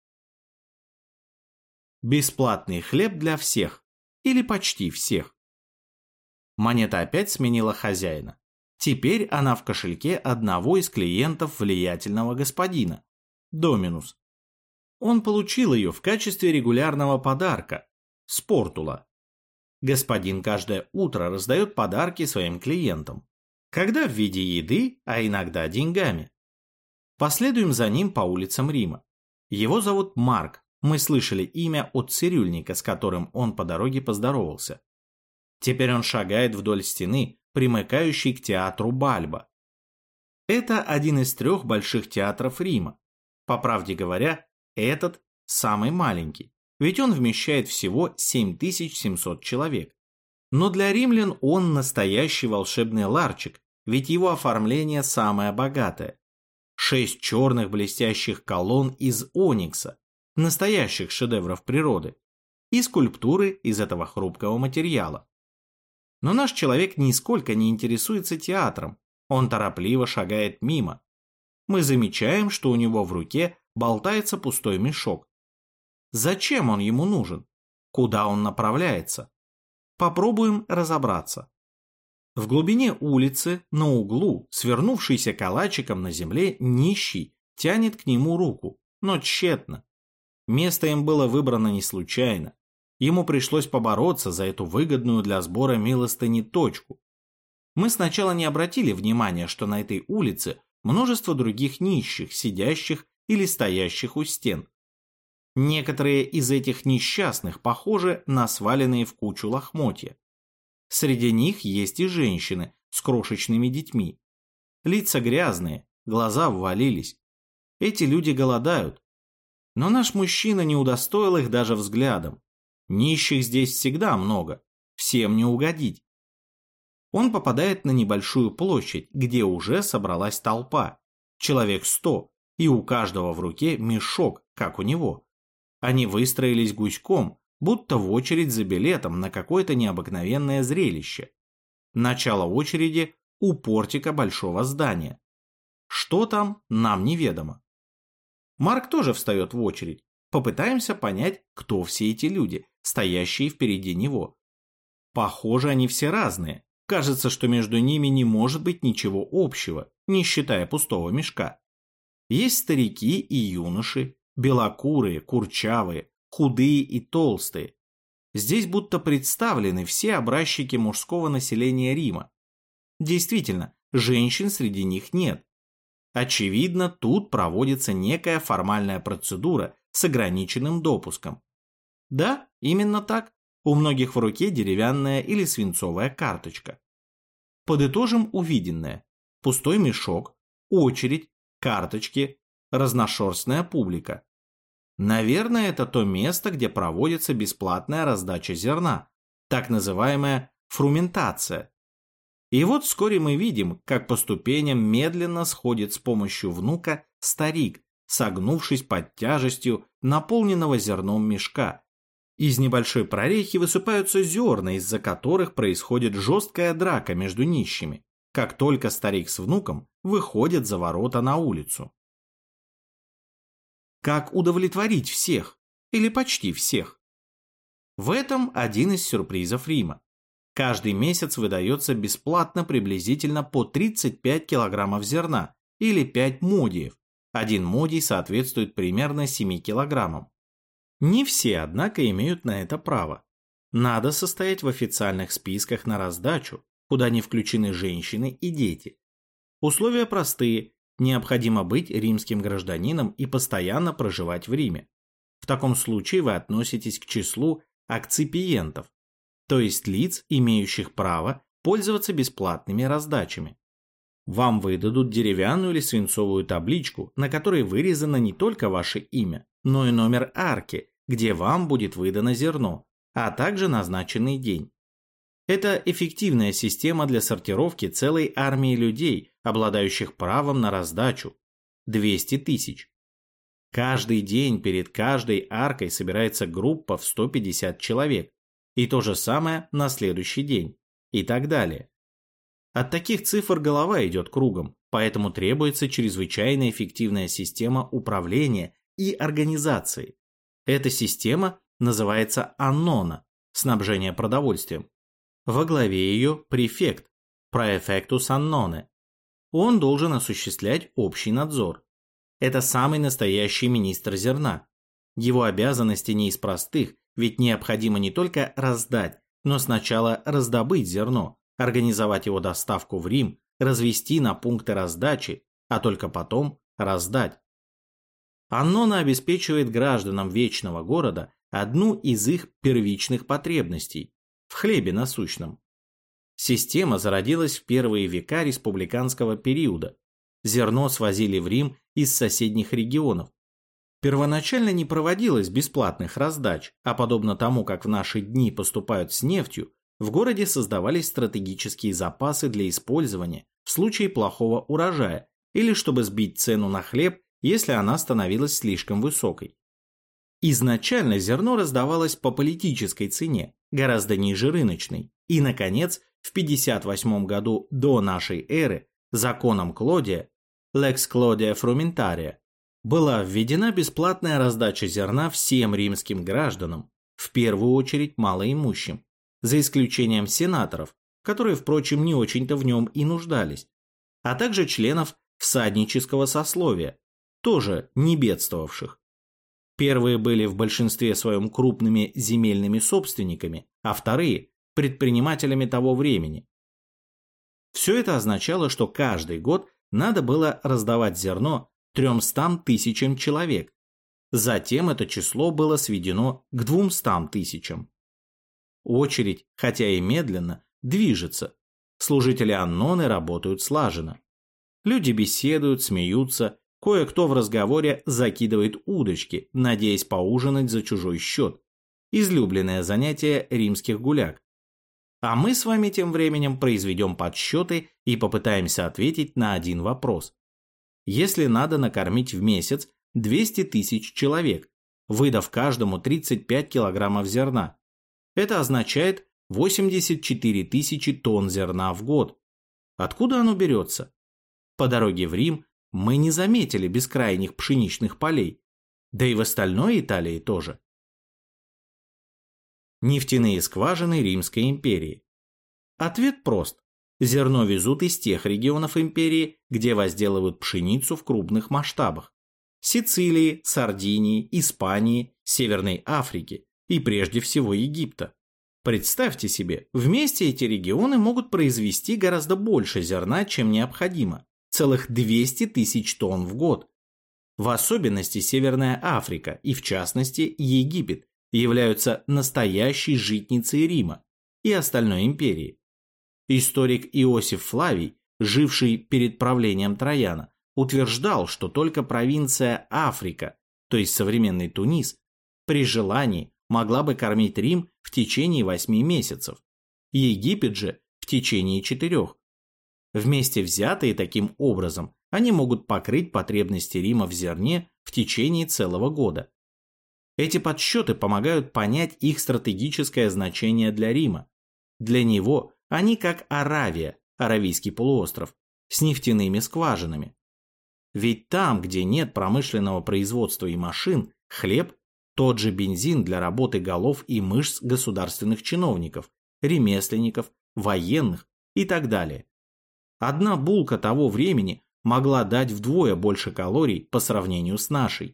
Бесплатный хлеб для всех, или почти всех. Монета опять сменила хозяина. Теперь она в кошельке одного из клиентов влиятельного господина – Доминус. Он получил ее в качестве регулярного подарка – спортула. Господин каждое утро раздает подарки своим клиентам. Когда в виде еды, а иногда деньгами. Последуем за ним по улицам Рима. Его зовут Марк. Мы слышали имя от цирюльника, с которым он по дороге поздоровался. Теперь он шагает вдоль стены, примыкающей к театру Бальба. Это один из 3 больших театров Рима. По правде говоря, этот самый маленький, ведь он вмещает всего 7700 человек. Но для римлян он настоящий волшебный ларчик, ведь его оформление самое богатое. 6 черных блестящих колонн из оникса, настоящих шедевров природы, и скульптуры из этого хрупкого материала. Но наш человек нисколько не интересуется театром, он торопливо шагает мимо. Мы замечаем, что у него в руке болтается пустой мешок. Зачем он ему нужен? Куда он направляется? Попробуем разобраться. В глубине улицы, на углу, свернувшийся калачиком на земле, нищий тянет к нему руку, но тщетно. Место им было выбрано не случайно. Ему пришлось побороться за эту выгодную для сбора милостыни точку. Мы сначала не обратили внимания, что на этой улице множество других нищих, сидящих или стоящих у стен. Некоторые из этих несчастных похожи на сваленные в кучу лохмотья. Среди них есть и женщины с крошечными детьми. Лица грязные, глаза ввалились. Эти люди голодают. Но наш мужчина не удостоил их даже взглядом. Нищих здесь всегда много, всем не угодить. Он попадает на небольшую площадь, где уже собралась толпа, человек 100, и у каждого в руке мешок, как у него. Они выстроились гуськом, будто в очередь за билетом на какое-то необыкновенное зрелище. Начало очереди у портика большого здания. Что там, нам неведомо. Марк тоже встает в очередь. Попытаемся понять, кто все эти люди, стоящие впереди него. Похоже, они все разные. Кажется, что между ними не может быть ничего общего, не считая пустого мешка. Есть старики и юноши, белокурые, курчавые, худые и толстые. Здесь будто представлены все образчики мужского населения Рима. Действительно, женщин среди них нет. Очевидно, тут проводится некая формальная процедура с ограниченным допуском. Да, именно так. У многих в руке деревянная или свинцовая карточка. Подытожим увиденное. Пустой мешок, очередь, карточки, разношерстная публика. Наверное, это то место, где проводится бесплатная раздача зерна, так называемая фрументация. И вот вскоре мы видим, как по ступеням медленно сходит с помощью внука старик, согнувшись под тяжестью наполненного зерном мешка. Из небольшой прорехи высыпаются зерна, из-за которых происходит жесткая драка между нищими, как только старик с внуком выходят за ворота на улицу. Как удовлетворить всех, или почти всех? В этом один из сюрпризов Рима. Каждый месяц выдается бесплатно приблизительно по 35 килограммов зерна или 5 модиев. Один модий соответствует примерно 7 килограммам. Не все, однако, имеют на это право. Надо состоять в официальных списках на раздачу, куда не включены женщины и дети. Условия простые. Необходимо быть римским гражданином и постоянно проживать в Риме. В таком случае вы относитесь к числу акципиентов, то есть лиц, имеющих право пользоваться бесплатными раздачами. Вам выдадут деревянную или свинцовую табличку, на которой вырезано не только ваше имя, но и номер арки, где вам будет выдано зерно, а также назначенный день. Это эффективная система для сортировки целой армии людей, обладающих правом на раздачу – 200 тысяч. Каждый день перед каждой аркой собирается группа в 150 человек, и то же самое на следующий день, и так далее. От таких цифр голова идет кругом, поэтому требуется чрезвычайно эффективная система управления и организации. Эта система называется аннона – снабжение продовольствием. Во главе ее префект – praefectus annone. Он должен осуществлять общий надзор. Это самый настоящий министр зерна. Его обязанности не из простых, ведь необходимо не только раздать, но сначала раздобыть зерно, организовать его доставку в Рим, развести на пункты раздачи, а только потом раздать. Аннона обеспечивает гражданам Вечного города одну из их первичных потребностей – в хлебе насущном. Система зародилась в первые века республиканского периода. Зерно свозили в Рим из соседних регионов. Первоначально не проводилось бесплатных раздач, а подобно тому, как в наши дни поступают с нефтью, в городе создавались стратегические запасы для использования в случае плохого урожая или чтобы сбить цену на хлеб, если она становилась слишком высокой. Изначально зерно раздавалось по политической цене, гораздо ниже рыночной, и, наконец, в 58 году до нашей эры законом Клодия, Lex Claudia Frumentaria, была введена бесплатная раздача зерна всем римским гражданам, в первую очередь малоимущим, за исключением сенаторов, которые, впрочем, не очень-то в нем и нуждались, а также членов всаднического сословия, тоже не бедствовавших. Первые были в большинстве своем крупными земельными собственниками, а вторые – предпринимателями того времени. Все это означало, что каждый год надо было раздавать зерно 300 тысячам человек. Затем это число было сведено к 200 тысячам. Очередь, хотя и медленно, движется. Служители Анноны работают слаженно. Люди беседуют, смеются, кое-кто в разговоре закидывает удочки, надеясь поужинать за чужой счет. Излюбленное занятие римских гуляк. А мы с вами тем временем произведем подсчеты и попытаемся ответить на один вопрос. Если надо накормить в месяц 200 тысяч человек, выдав каждому 35 килограммов зерна, это означает 84 тысячи тонн зерна в год. Откуда оно берется? По дороге в Рим мы не заметили бескрайних пшеничных полей, да и в остальной Италии тоже. Нефтяные скважины Римской империи. Ответ прост. Зерно везут из тех регионов империи, где возделывают пшеницу в крупных масштабах. Сицилии, Сардинии, Испании, Северной Африки и прежде всего Египта. Представьте себе, вместе эти регионы могут произвести гораздо больше зерна, чем необходимо. Целых 200 тысяч тонн в год. В особенности Северная Африка и в частности Египет являются настоящей житницей Рима и остальной империи. Историк Иосиф Флавий, живший перед правлением Трояна, утверждал, что только провинция Африка, то есть современный Тунис, при желании могла бы кормить Рим в течение 8 месяцев, Египет же в течение 4. Вместе взятые таким образом, они могут покрыть потребности Рима в зерне в течение целого года. Эти подсчеты помогают понять их стратегическое значение для Рима. Для него они как Аравия, Аравийский полуостров, с нефтяными скважинами. Ведь там, где нет промышленного производства и машин, хлеб – тот же бензин для работы голов и мышц государственных чиновников, ремесленников, военных и так далее. Одна булка того времени могла дать вдвое больше калорий по сравнению с нашей.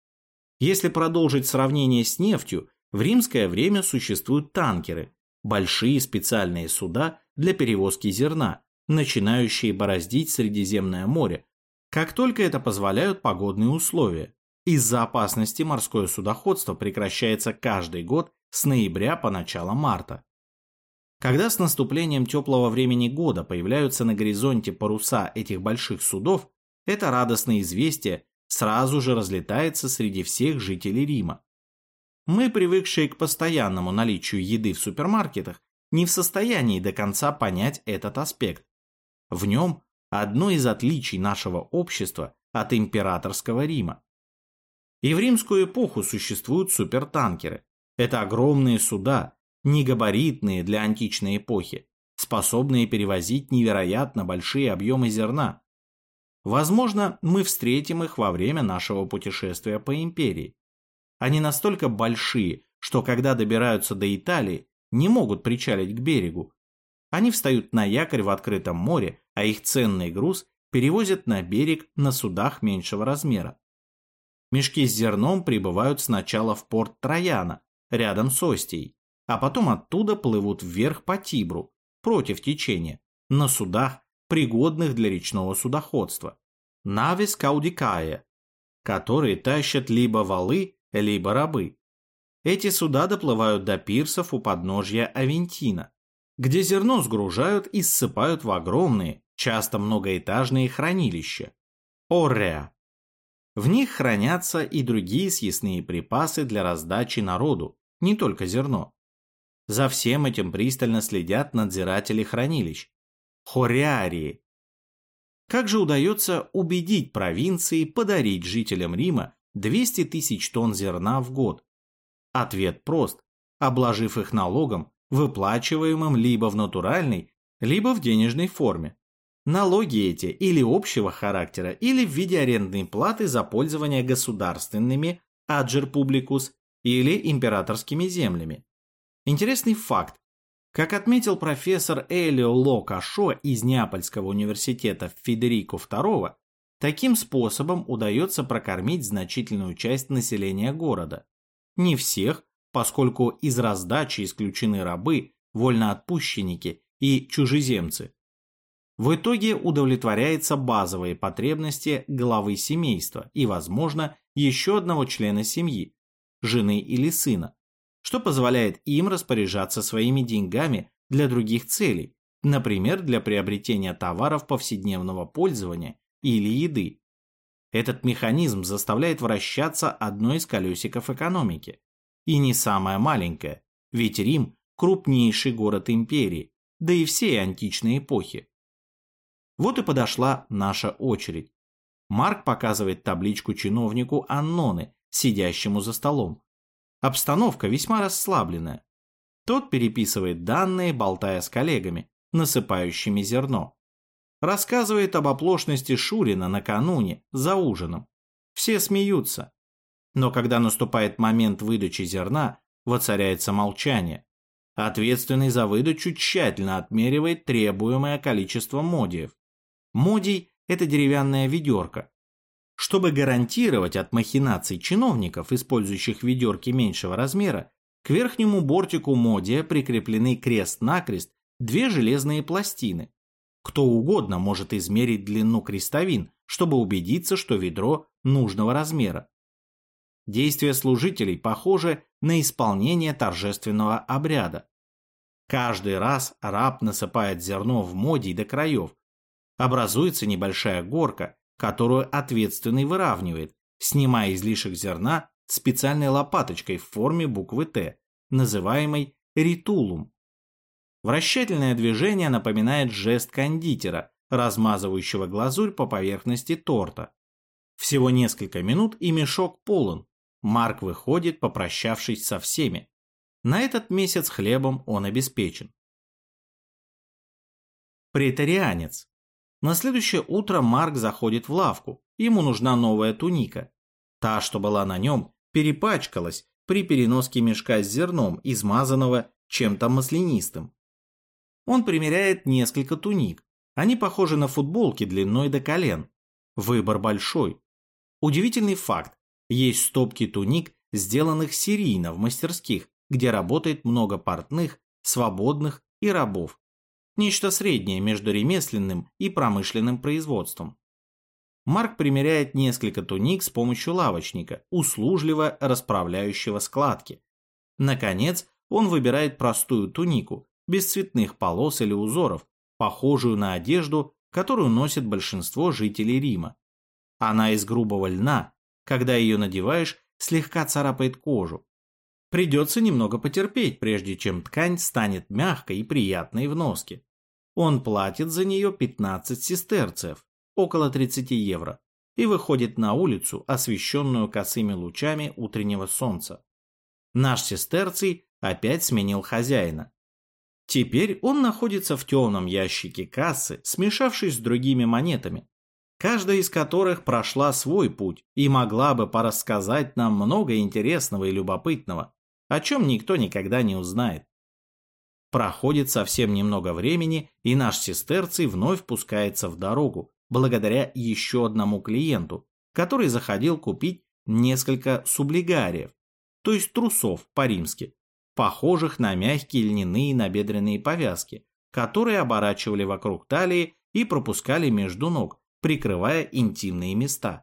Если продолжить сравнение с нефтью, в римское время существуют танкеры, большие специальные суда для перевозки зерна, начинающие бороздить Средиземное море, как только это позволяют погодные условия. Из-за опасности морское судоходство прекращается каждый год с ноября по начало марта. Когда с наступлением теплого времени года появляются на горизонте паруса этих больших судов, это радостное известие сразу же разлетается среди всех жителей Рима. Мы, привыкшие к постоянному наличию еды в супермаркетах, не в состоянии до конца понять этот аспект. В нем одно из отличий нашего общества от императорского Рима. И в римскую эпоху существуют супертанкеры. Это огромные суда, негабаритные для античной эпохи, способные перевозить невероятно большие объемы зерна. Возможно, мы встретим их во время нашего путешествия по империи. Они настолько большие, что когда добираются до Италии, не могут причалить к берегу. Они встают на якорь в открытом море, а их ценный груз перевозят на берег на судах меньшего размера. Мешки с зерном прибывают сначала в порт Трояна, рядом с Остией, а потом оттуда плывут вверх по Тибру, против течения, на судах, пригодных для речного судоходства, naves caudicae, которые тащат либо валы, либо рабы. Эти суда доплывают до пирсов у подножья Авентина, где зерно сгружают и ссыпают в огромные, часто многоэтажные хранилища – орреа. В них хранятся и другие съестные припасы для раздачи народу, не только зерно. За всем этим пристально следят надзиратели хранилищ – хориарии. Как же удается убедить провинции подарить жителям Рима 200 тысяч тонн зерна в год? Ответ прост – обложив их налогом, выплачиваемым либо в натуральной, либо в денежной форме. Налоги эти или общего характера, или в виде арендной платы за пользование государственными аджер публикус или императорскими землями. Интересный факт. Как отметил профессор Элио Ло Кашо из Неапольского университета Федерико II, таким способом удается прокормить значительную часть населения города. Не всех, поскольку из раздачи исключены рабы, вольноотпущенники и чужеземцы. В итоге удовлетворяются базовые потребности главы семейства и, возможно, еще одного члена семьи, жены или сына, что позволяет им распоряжаться своими деньгами для других целей, например, для приобретения товаров повседневного пользования или еды. Этот механизм заставляет вращаться одно из колесиков экономики. И не самое маленькое, ведь Рим – крупнейший город империи, да и всей античной эпохи. Вот и подошла наша очередь. Марк показывает табличку чиновнику Анноны, сидящему за столом. Обстановка весьма расслабленная. Тот переписывает данные, болтая с коллегами, насыпающими зерно. Рассказывает об оплошности Шурина накануне, за ужином. Все смеются. Но когда наступает момент выдачи зерна, воцаряется молчание. Ответственный за выдачу тщательно отмеривает требуемое количество модиев. Модий – это деревянная ведерко. Чтобы гарантировать от махинаций чиновников, использующих ведерки меньшего размера, к верхнему бортику модия прикреплены крест-накрест две железные пластины. Кто угодно может измерить длину крестовин, чтобы убедиться, что ведро нужного размера. Действия служителей похожи на исполнение торжественного обряда. Каждый раз раб насыпает зерно в модий до краев. Образуется небольшая горка, которую ответственный выравнивает, снимая излишек зерна специальной лопаточкой в форме буквы «Т», называемой ритулум. Вращательное движение напоминает жест кондитера, размазывающего глазурь по поверхности торта. Всего несколько минут, и мешок полон. Марк выходит, попрощавшись со всеми. На этот месяц хлебом он обеспечен. Претарианец. На следующее утро Марк заходит в лавку. Ему нужна новая туника. Та, что была на нем, перепачкалась при переноске мешка с зерном, измазанного чем-то маслянистым. Он примеряет несколько туник. Они похожи на футболки длиной до колен. Выбор большой. Удивительный факт. Есть стопки туник, сделанных серийно в мастерских, где работает много портных, свободных и рабов. Нечто среднее между ремесленным и промышленным производством. Марк примеряет несколько туник с помощью лавочника, услужливо расправляющего складки. Наконец, он выбирает простую тунику, без цветных полос или узоров, похожую на одежду, которую носит большинство жителей Рима. Она из грубого льна, когда ее надеваешь, слегка царапает кожу. Придется немного потерпеть, прежде чем ткань станет мягкой и приятной в носке. Он платит за нее 15 сестерцев, около 30 евро, и выходит на улицу, освещенную косыми лучами утреннего солнца. Наш сестерций опять сменил хозяина. Теперь он находится в темном ящике кассы, смешавшись с другими монетами, каждая из которых прошла свой путь и могла бы порассказать нам много интересного и любопытного, о чем никто никогда не узнает. Проходит совсем немного времени, и наш сестерций вновь пускается в дорогу, благодаря еще одному клиенту, который заходил купить несколько сублигариев, то есть трусов по-римски, похожих на мягкие льняные набедренные повязки, которые оборачивали вокруг талии и пропускали между ног, прикрывая интимные места.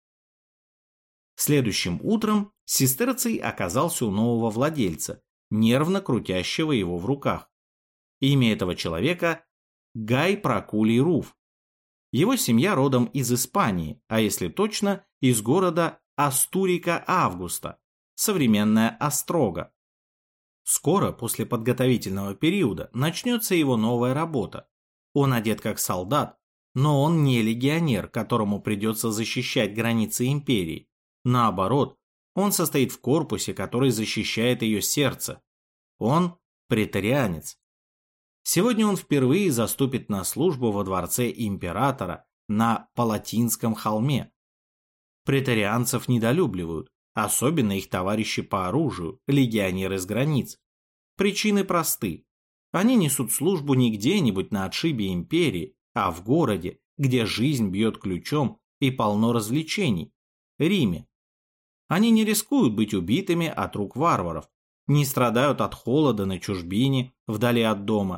Следующим утром сестерций оказался у нового владельца, нервно крутящего его в руках. Имя этого человека – Гай Прокулий Руф. Его семья родом из Испании, а если точно, из города Астурика Августа, современная Острога. Скоро после подготовительного периода начнется его новая работа. Он одет как солдат, но он не легионер, которому придется защищать границы империи. Наоборот, он состоит в корпусе, который защищает ее сердце. Он претарианец. Сегодня он впервые заступит на службу во дворце императора на Палатинском холме. Претарианцев недолюбливают, особенно их товарищи по оружию, легионеры с границ. Причины просты. Они несут службу не где-нибудь на отшибе империи, а в городе, где жизнь бьет ключом и полно развлечений – Риме. Они не рискуют быть убитыми от рук варваров, не страдают от холода на чужбине, вдали от дома,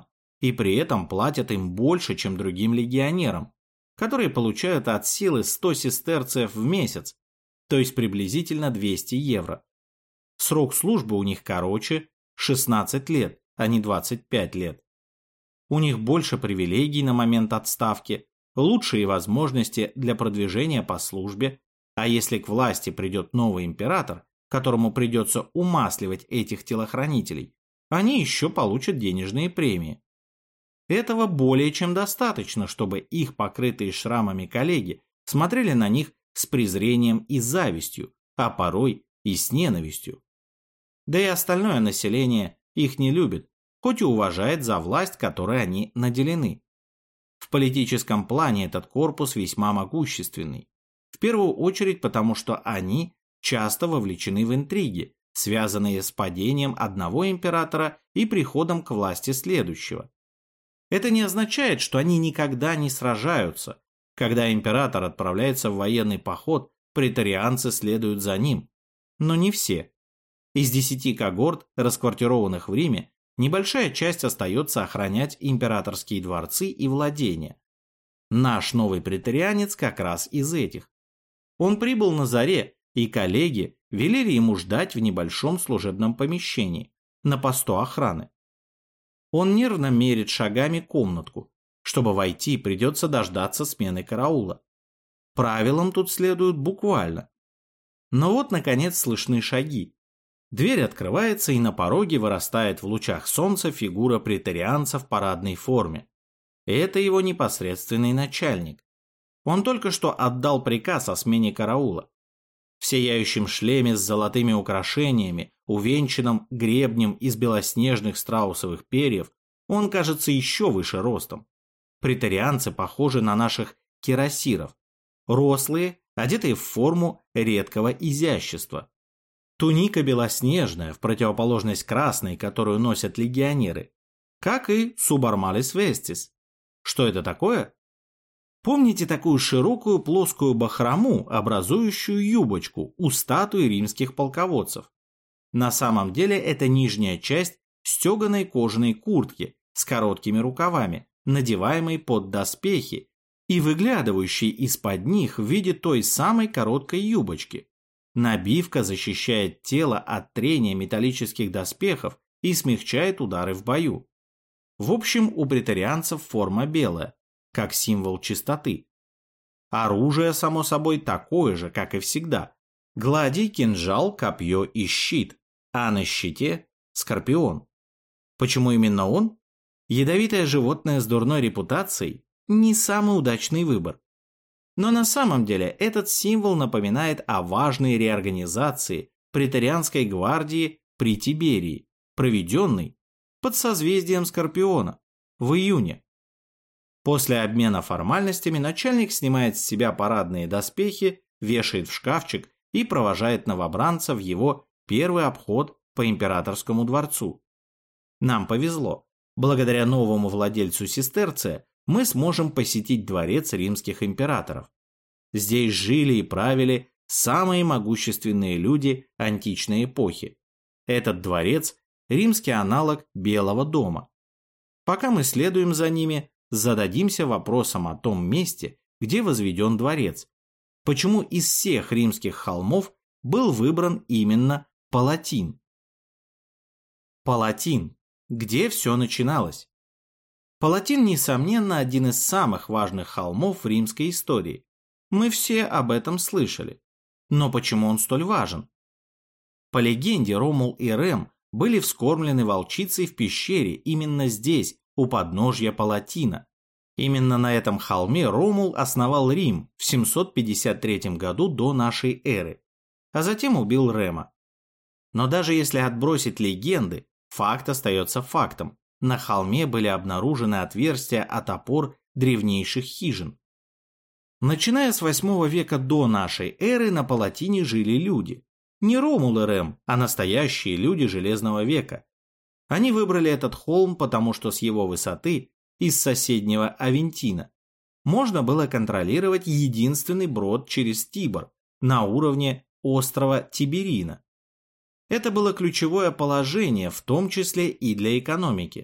и при этом платят им больше, чем другим легионерам, которые получают от силы 100 сестерцев в месяц, то есть приблизительно 200 евро. Срок службы у них короче – 16 лет, а не 25 лет. У них больше привилегий на момент отставки, лучшие возможности для продвижения по службе, а если к власти придет новый император, которому придется умасливать этих телохранителей, они еще получат денежные премии. Этого более чем достаточно, чтобы их покрытые шрамами коллеги смотрели на них с презрением и завистью, а порой и с ненавистью. Да и остальное население их не любит, хоть и уважает за власть, которой они наделены. В политическом плане этот корпус весьма могущественный. В первую очередь потому, что они часто вовлечены в интриги, связанные с падением одного императора и приходом к власти следующего. Это не означает, что они никогда не сражаются. Когда император отправляется в военный поход, претарианцы следуют за ним. Но не все. Из 10 когорт, расквартированных в Риме, небольшая часть остается охранять императорские дворцы и владения. Наш новый претарианец как раз из этих. Он прибыл на заре, и коллеги велели ему ждать в небольшом служебном помещении, на посту охраны. Он нервно мерит шагами комнатку. Чтобы войти, придется дождаться смены караула. Правилам тут следуют буквально. Но вот, наконец, слышны шаги. Дверь открывается, и на пороге вырастает в лучах солнца фигура претарианца в парадной форме. Это его непосредственный начальник. Он только что отдал приказ о смене караула. В сияющем шлеме с золотыми украшениями, увенчанном гребнем из белоснежных страусовых перьев, он кажется еще выше ростом. Претарианцы похожи на наших кирасиров. Рослые, одетые в форму редкого изящества. Туника белоснежная, в противоположность красной, которую носят легионеры, как и субармалис вестис. Что это такое? Помните такую широкую плоскую бахрому, образующую юбочку у статуи римских полководцев? На самом деле это нижняя часть стеганой кожаной куртки с короткими рукавами, надеваемой под доспехи и выглядывающей из-под них в виде той самой короткой юбочки. Набивка защищает тело от трения металлических доспехов и смягчает удары в бою. В общем, у претарианцев форма белая, как символ чистоты. Оружие, само собой, такое же, как и всегда. Гладий, кинжал, копье и щит, а на щите – скорпион. Почему именно он? Ядовитое животное с дурной репутацией – не самый удачный выбор. Но на самом деле этот символ напоминает о важной реорганизации претарианской гвардии при Тиберии, проведенной под созвездием Скорпиона в июне. После обмена формальностями начальник снимает с себя парадные доспехи, вешает в шкафчик и провожает новобранца в его первый обход по императорскому дворцу. Нам повезло. Благодаря новому владельцу сестерция мы сможем посетить дворец римских императоров. Здесь жили и правили самые могущественные люди античной эпохи. Этот дворец – римский аналог Белого дома. Пока мы следуем за ними, зададимся вопросом о том месте, где возведен дворец. Почему из всех римских холмов был выбран именно Палатин? Палатин. Где все начиналось? Палатин, несомненно, один из самых важных холмов в римской истории. Мы все об этом слышали. Но почему он столь важен? По легенде, Ромул и Рем были вскормлены волчицей в пещере именно здесь, у подножья Палатина. Именно на этом холме Ромул основал Рим в 753 году до нашей эры, а затем убил Рема. Но даже если отбросить легенды, факт остается фактом. На холме были обнаружены отверстия от опор древнейших хижин. Начиная с 8 века до нашей эры на Палатине жили люди. Не Ромул и Рем, а настоящие люди Железного века. Они выбрали этот холм, потому что с его высоты, из соседнего Авентина, можно было контролировать единственный брод через Тибр на уровне острова Тиберина. Это было ключевое положение, в том числе и для экономики.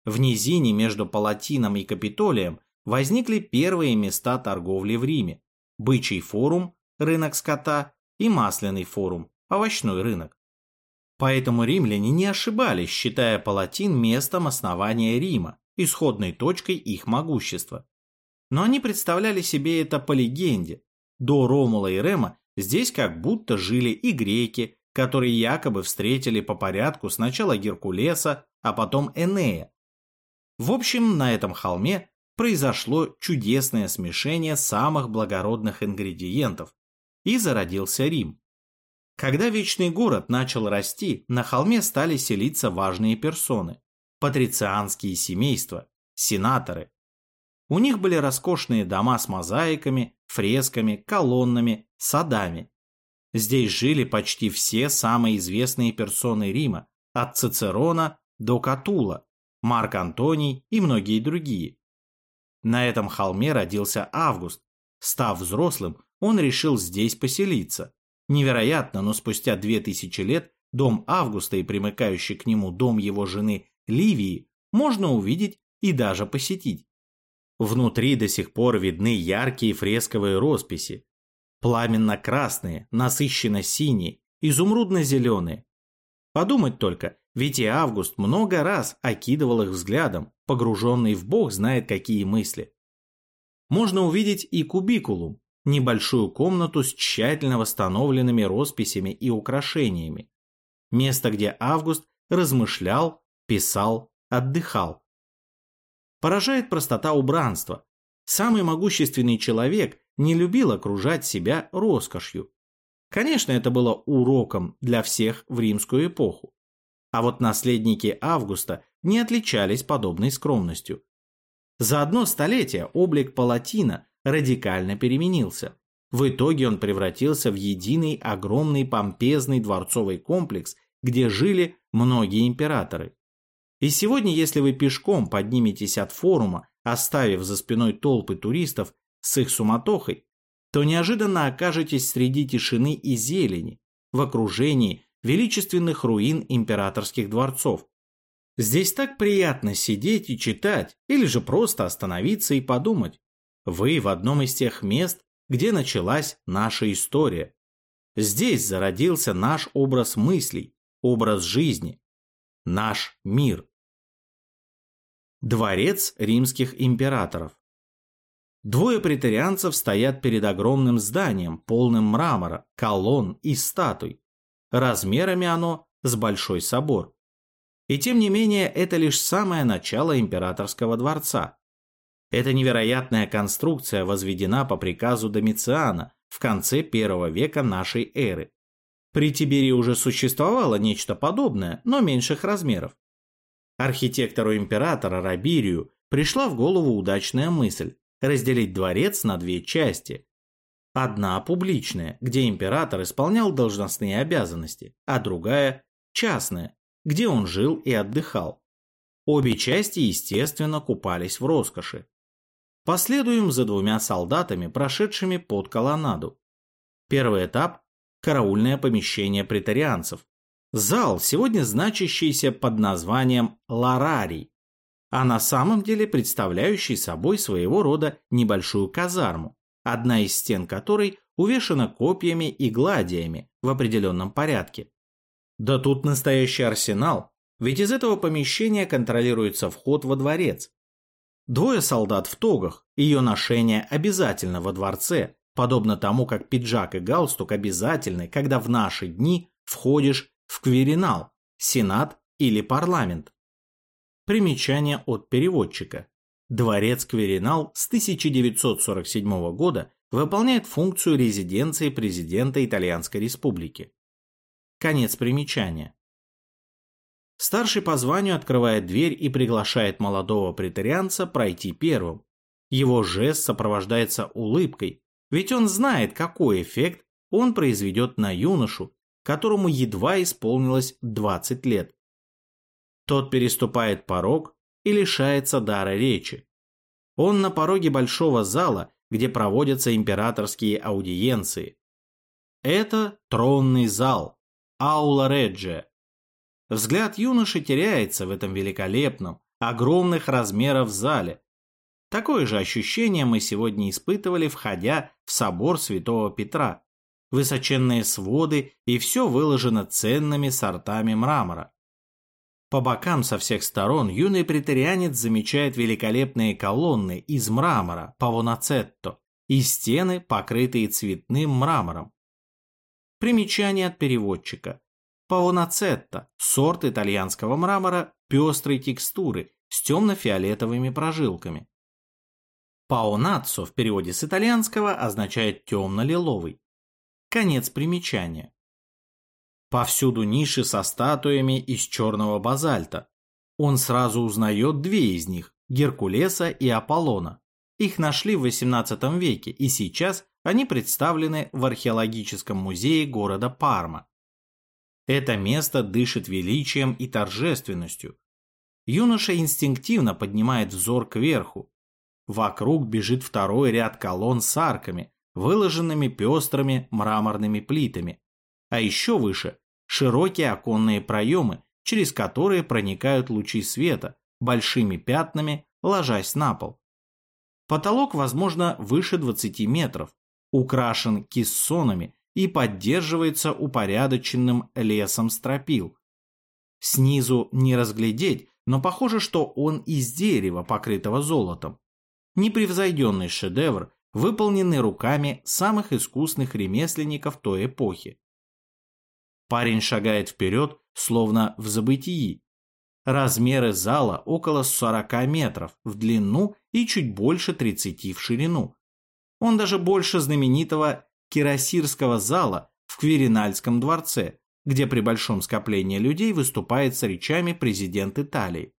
В низине между Палатином и Капитолием возникли первые места торговли в Риме: Бычий форум, рынок скота, и Масляный форум, овощной рынок. Поэтому римляне не ошибались, считая Палатин местом основания Рима, исходной точкой их могущества. Но они представляли себе это по легенде. До Ромула и Рема здесь как будто жили и греки, которые якобы встретили по порядку сначала Геркулеса, а потом Энея. В общем, на этом холме произошло чудесное смешение самых благородных ингредиентов, и зародился Рим. Когда Вечный город начал расти, на холме стали селиться важные персоны: патрицианские семейства, сенаторы. У них были роскошные дома с мозаиками, фресками, колоннами, садами. Здесь жили почти все самые известные персоны Рима, от Цицерона до Катула, Марк Антоний и многие другие. На этом холме родился Август. Став взрослым, он решил здесь поселиться. Невероятно, но спустя 2000 лет дом Августа и примыкающий к нему дом его жены Ливии можно увидеть и даже посетить. Внутри до сих пор видны яркие фресковые росписи. Пламенно-красные, насыщенно-синие, изумрудно-зеленые. Подумать только, ведь и Август много раз окидывал их взглядом, погруженный в бог знает какие мысли. Можно увидеть и кубикулум, небольшую комнату с тщательно восстановленными росписями и украшениями. Место, где Август размышлял, писал, отдыхал. Поражает простота убранства. Самый могущественный человек не любил окружать себя роскошью. Конечно, это было уроком для всех в римскую эпоху. А вот наследники Августа не отличались подобной скромностью. За одно столетие облик Палатина радикально переменился. В итоге он превратился в единый огромный помпезный дворцовый комплекс, где жили многие императоры. И сегодня, если вы пешком подниметесь от форума, оставив за спиной толпы туристов с их суматохой, то неожиданно окажетесь среди тишины и зелени, в окружении величественных руин императорских дворцов. Здесь так приятно сидеть и читать, или же просто остановиться и подумать. Вы в одном из тех мест, где началась наша история. Здесь зародился наш образ мыслей, образ жизни, наш мир. Дворец римских императоров. Двое преторианцев стоят перед огромным зданием, полным мрамора, колонн и статуй. Размерами оно с большой собор. И тем не менее, это лишь самое начало императорского дворца. Эта невероятная конструкция возведена по приказу Домициана в конце I века нашей эры. При Тиберии уже существовало нечто подобное, но меньших размеров. Архитектору императора Рабирию пришла в голову удачная мысль разделить дворец на две части. Одна публичная, где император исполнял должностные обязанности, а другая частная, где он жил и отдыхал. Обе части, естественно, купались в роскоши. Последуем за двумя солдатами, прошедшими под колоннаду. Первый этап – караульное помещение преторианцев. Зал, сегодня значащийся под названием Ларарий, а на самом деле представляющий собой своего рода небольшую казарму, одна из стен которой увешана копьями и гладиями в определенном порядке. Да тут настоящий арсенал, ведь из этого помещения контролируется вход во дворец. Двое солдат в тогах, ее ношение обязательно во дворце, подобно тому, как пиджак и галстук обязательны, когда в наши дни входишь в квиринал, сенат или парламент. Примечание от переводчика. Дворец Квиринал с 1947 года выполняет функцию резиденции президента Итальянской Республики. Конец примечания. Старший по званию открывает дверь и приглашает молодого преторианца пройти первым. Его жест сопровождается улыбкой, ведь он знает, какой эффект он произведет на юношу, которому едва исполнилось 20 лет. Тот переступает порог и лишается дара речи. Он на пороге большого зала, где проводятся императорские аудиенции. Это тронный зал, аула реджия. Взгляд юноши теряется в этом великолепном, огромных размеров зале. Такое же ощущение мы сегодня испытывали, входя в собор Святого Петра. Высоченные своды, и все выложено ценными сортами мрамора. По бокам со всех сторон юный преторианец замечает великолепные колонны из мрамора павонацетто и стены, покрытые цветным мрамором. Примечание от переводчика. Павонацетто – сорт итальянского мрамора пестрой текстуры с темно-фиолетовыми прожилками. Паонаццо в переводе с итальянского означает темно-лиловый. Конец примечания. Повсюду ниши со статуями из черного базальта. Он сразу узнает две из них – Геркулеса и Аполлона. Их нашли в XVIII веке, и сейчас они представлены в археологическом музее города Парма. Это место дышит величием и торжественностью. Юноша инстинктивно поднимает взор кверху. Вокруг бежит второй ряд колонн с арками, выложенными пестрыми мраморными плитами. А еще выше – широкие оконные проемы, через которые проникают лучи света, большими пятнами ложась на пол. Потолок, возможно, выше 20 метров, украшен кессонами и поддерживается упорядоченным лесом стропил. Снизу не разглядеть, но похоже, что он из дерева, покрытого золотом. Непревзойденный шедевр, выполненный руками самых искусных ремесленников той эпохи. Парень шагает вперед, словно в забытии. Размеры зала около 40 метров в длину и чуть больше 30 в ширину. Он даже больше знаменитого Кирасирского зала в Квиринальском дворце, где при большом скоплении людей выступает с речами президент Италии.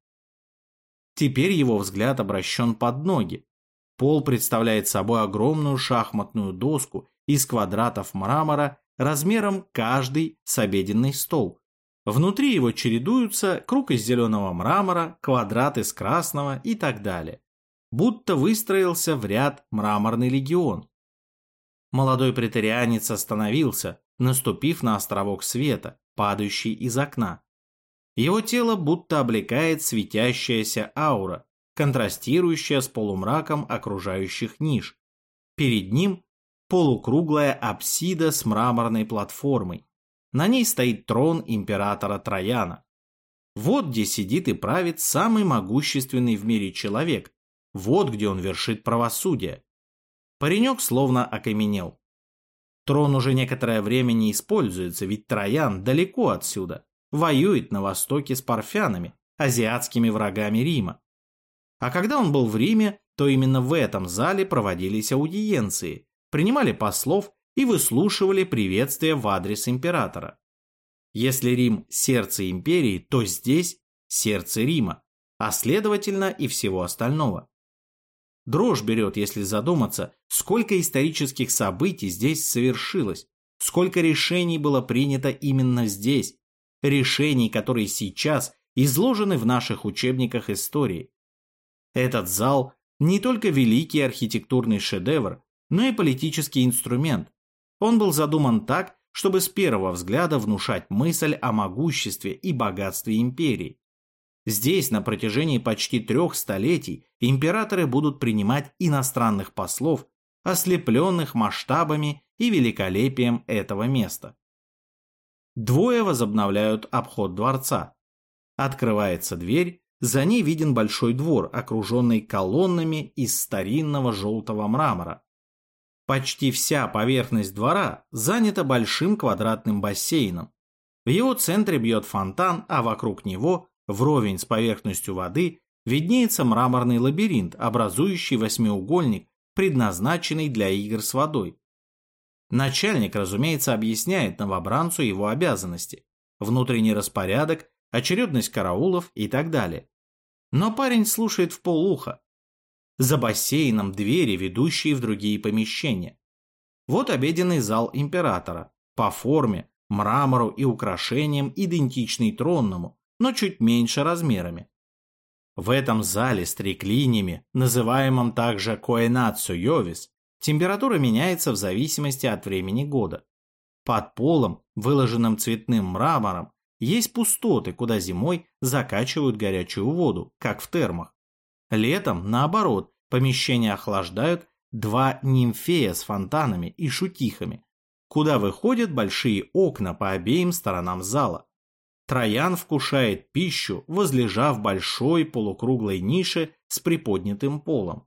Теперь его взгляд обращен под ноги. Пол представляет собой огромную шахматную доску из квадратов мрамора размером каждый с обеденный стол. Внутри его чередуются круг из зеленого мрамора, квадрат из красного и так далее. Будто выстроился в ряд мраморный легион. Молодой преторианец остановился, наступив на островок света, падающий из окна. Его тело будто облекает светящаяся аура, контрастирующая с полумраком окружающих ниш. Перед ним полукруглая апсида с мраморной платформой. На ней стоит трон императора Трояна. Вот где сидит и правит самый могущественный в мире человек. Вот где он вершит правосудие. Паренек словно окаменел. Трон уже некоторое время не используется, ведь Троян далеко отсюда, воюет на востоке с парфянами, азиатскими врагами Рима. А когда он был в Риме, то именно в этом зале проводились аудиенции, принимали послов и выслушивали приветствия в адрес императора. Если Рим – сердце империи, то здесь – сердце Рима, а следовательно и всего остального. Дрожь берет, если задуматься, сколько исторических событий здесь совершилось, сколько решений было принято именно здесь, решений, которые сейчас изложены в наших учебниках истории. Этот зал не только великий архитектурный шедевр, но и политический инструмент. Он был задуман так, чтобы с первого взгляда внушать мысль о могуществе и богатстве империи. Здесь на протяжении почти 3 столетий императоры будут принимать иностранных послов, ослепленных масштабами и великолепием этого места. Двое возобновляют обход дворца. Открывается дверь, за ней виден большой двор, окруженный колоннами из старинного желтого мрамора. Почти вся поверхность двора занята большим квадратным бассейном. В его центре бьет фонтан, а вокруг него, вровень с поверхностью воды, виднеется мраморный лабиринт, образующий восьмиугольник, предназначенный для игр с водой. Начальник, разумеется, объясняет новобранцу его обязанности, внутренний распорядок, очередность караулов и так далее. Но парень слушает вполуха. За бассейном двери, ведущие в другие помещения. Вот обеденный зал императора, по форме, мрамору и украшениям идентичный тронному, но чуть меньше размерами. В этом зале с триклиниями, называемом также коэнацио йовис, температура меняется в зависимости от времени года. Под полом, выложенным цветным мрамором, Есть пустоты, куда зимой закачивают горячую воду, как в термах. Летом, наоборот, помещения охлаждают два нимфея с фонтанами и шутихами, куда выходят большие окна по обеим сторонам зала. Троян вкушает пищу, возлежа в большой полукруглой нише с приподнятым полом.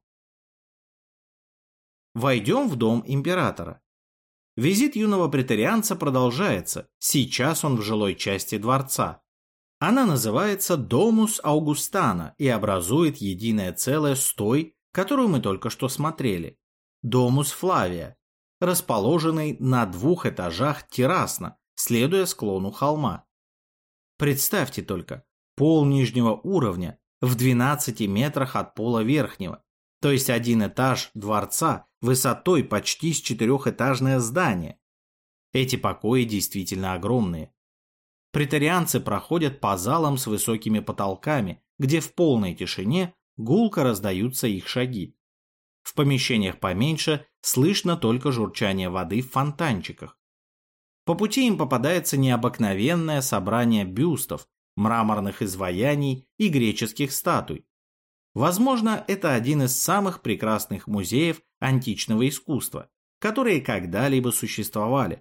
Войдем в дом императора. Визит юного претарианца продолжается, сейчас он в жилой части дворца. Она называется Домус Аугустана и образует единое целое с той, которую мы только что смотрели. Домус Флавия, расположенный на 2 этажах террасно, следуя склону холма. Представьте только, пол нижнего уровня в 12 метрах от пола верхнего, то есть 1 этаж дворца высотой почти с 4-этажное здание. Эти покои действительно огромные. Претарианцы проходят по залам с высокими потолками, где в полной тишине гулко раздаются их шаги. В помещениях поменьше слышно только журчание воды в фонтанчиках. По пути им попадается необыкновенное собрание бюстов, мраморных изваяний и греческих статуй. Возможно, это один из самых прекрасных музеев античного искусства, которые когда-либо существовали.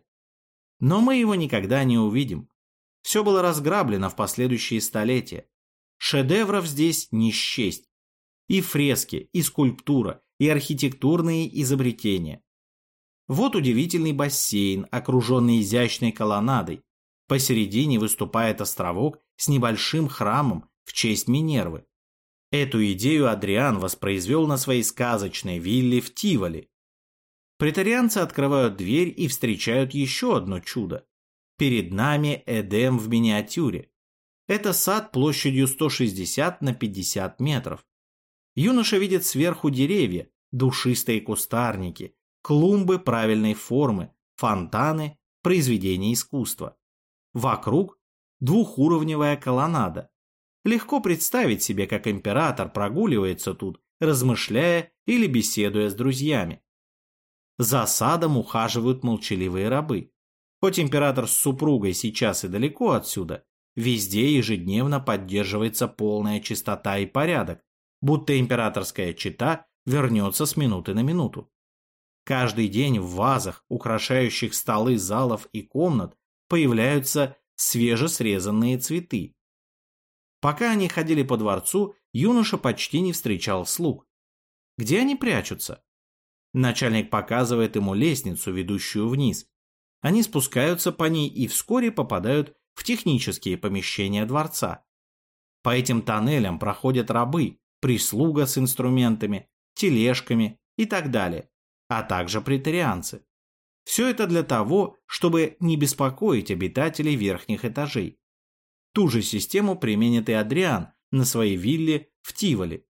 Но мы его никогда не увидим. Все было разграблено в последующие столетия. Шедевров здесь не счесть. И фрески, и скульптура, и архитектурные изобретения. Вот удивительный бассейн, окруженный изящной колоннадой. Посередине выступает островок с небольшим храмом в честь Минервы. Эту идею Адриан воспроизвел на своей сказочной вилле в Тиволи. Претарианцы открывают дверь и встречают еще одно чудо. Перед нами Эдем в миниатюре. Это сад площадью 160 на 50 метров. Юноша видит сверху деревья, душистые кустарники, клумбы правильной формы, фонтаны, произведения искусства. Вокруг двухуровневая колоннада. Легко представить себе, как император прогуливается тут, размышляя или беседуя с друзьями. За садом ухаживают молчаливые рабы. Хоть император с супругой сейчас и далеко отсюда, везде ежедневно поддерживается полная чистота и порядок, будто императорская чета вернется с минуты на минуту. Каждый день в вазах, украшающих столы залов и комнат, появляются свежесрезанные цветы. Пока они ходили по дворцу, юноша почти не встречал слуг. Где они прячутся? Начальник показывает ему лестницу, ведущую вниз. Они спускаются по ней и вскоре попадают в технические помещения дворца. По этим тоннелям проходят рабы, прислуга с инструментами, тележками и так далее, а также претарианцы. Все это для того, чтобы не беспокоить обитателей верхних этажей. Ту же систему применит и Адриан на своей вилле в Тиволи.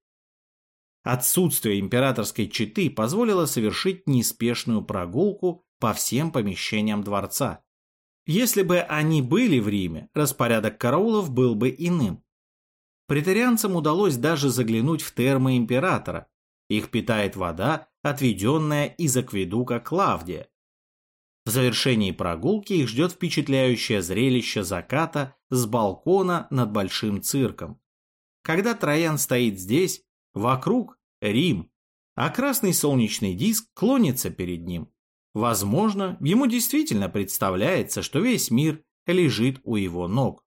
Отсутствие императорской четы позволило совершить неспешную прогулку по всем помещениям дворца. Если бы они были в Риме, распорядок караулов был бы иным. Претарианцам удалось даже заглянуть в термы императора. Их питает вода, отведенная из акведука Клавдия. В завершении прогулки их ждет впечатляющее зрелище заката с балкона над большим цирком. Когда Троян стоит здесь, вокруг Рим, а красный солнечный диск клонится перед ним. Возможно, ему действительно представляется, что весь мир лежит у его ног.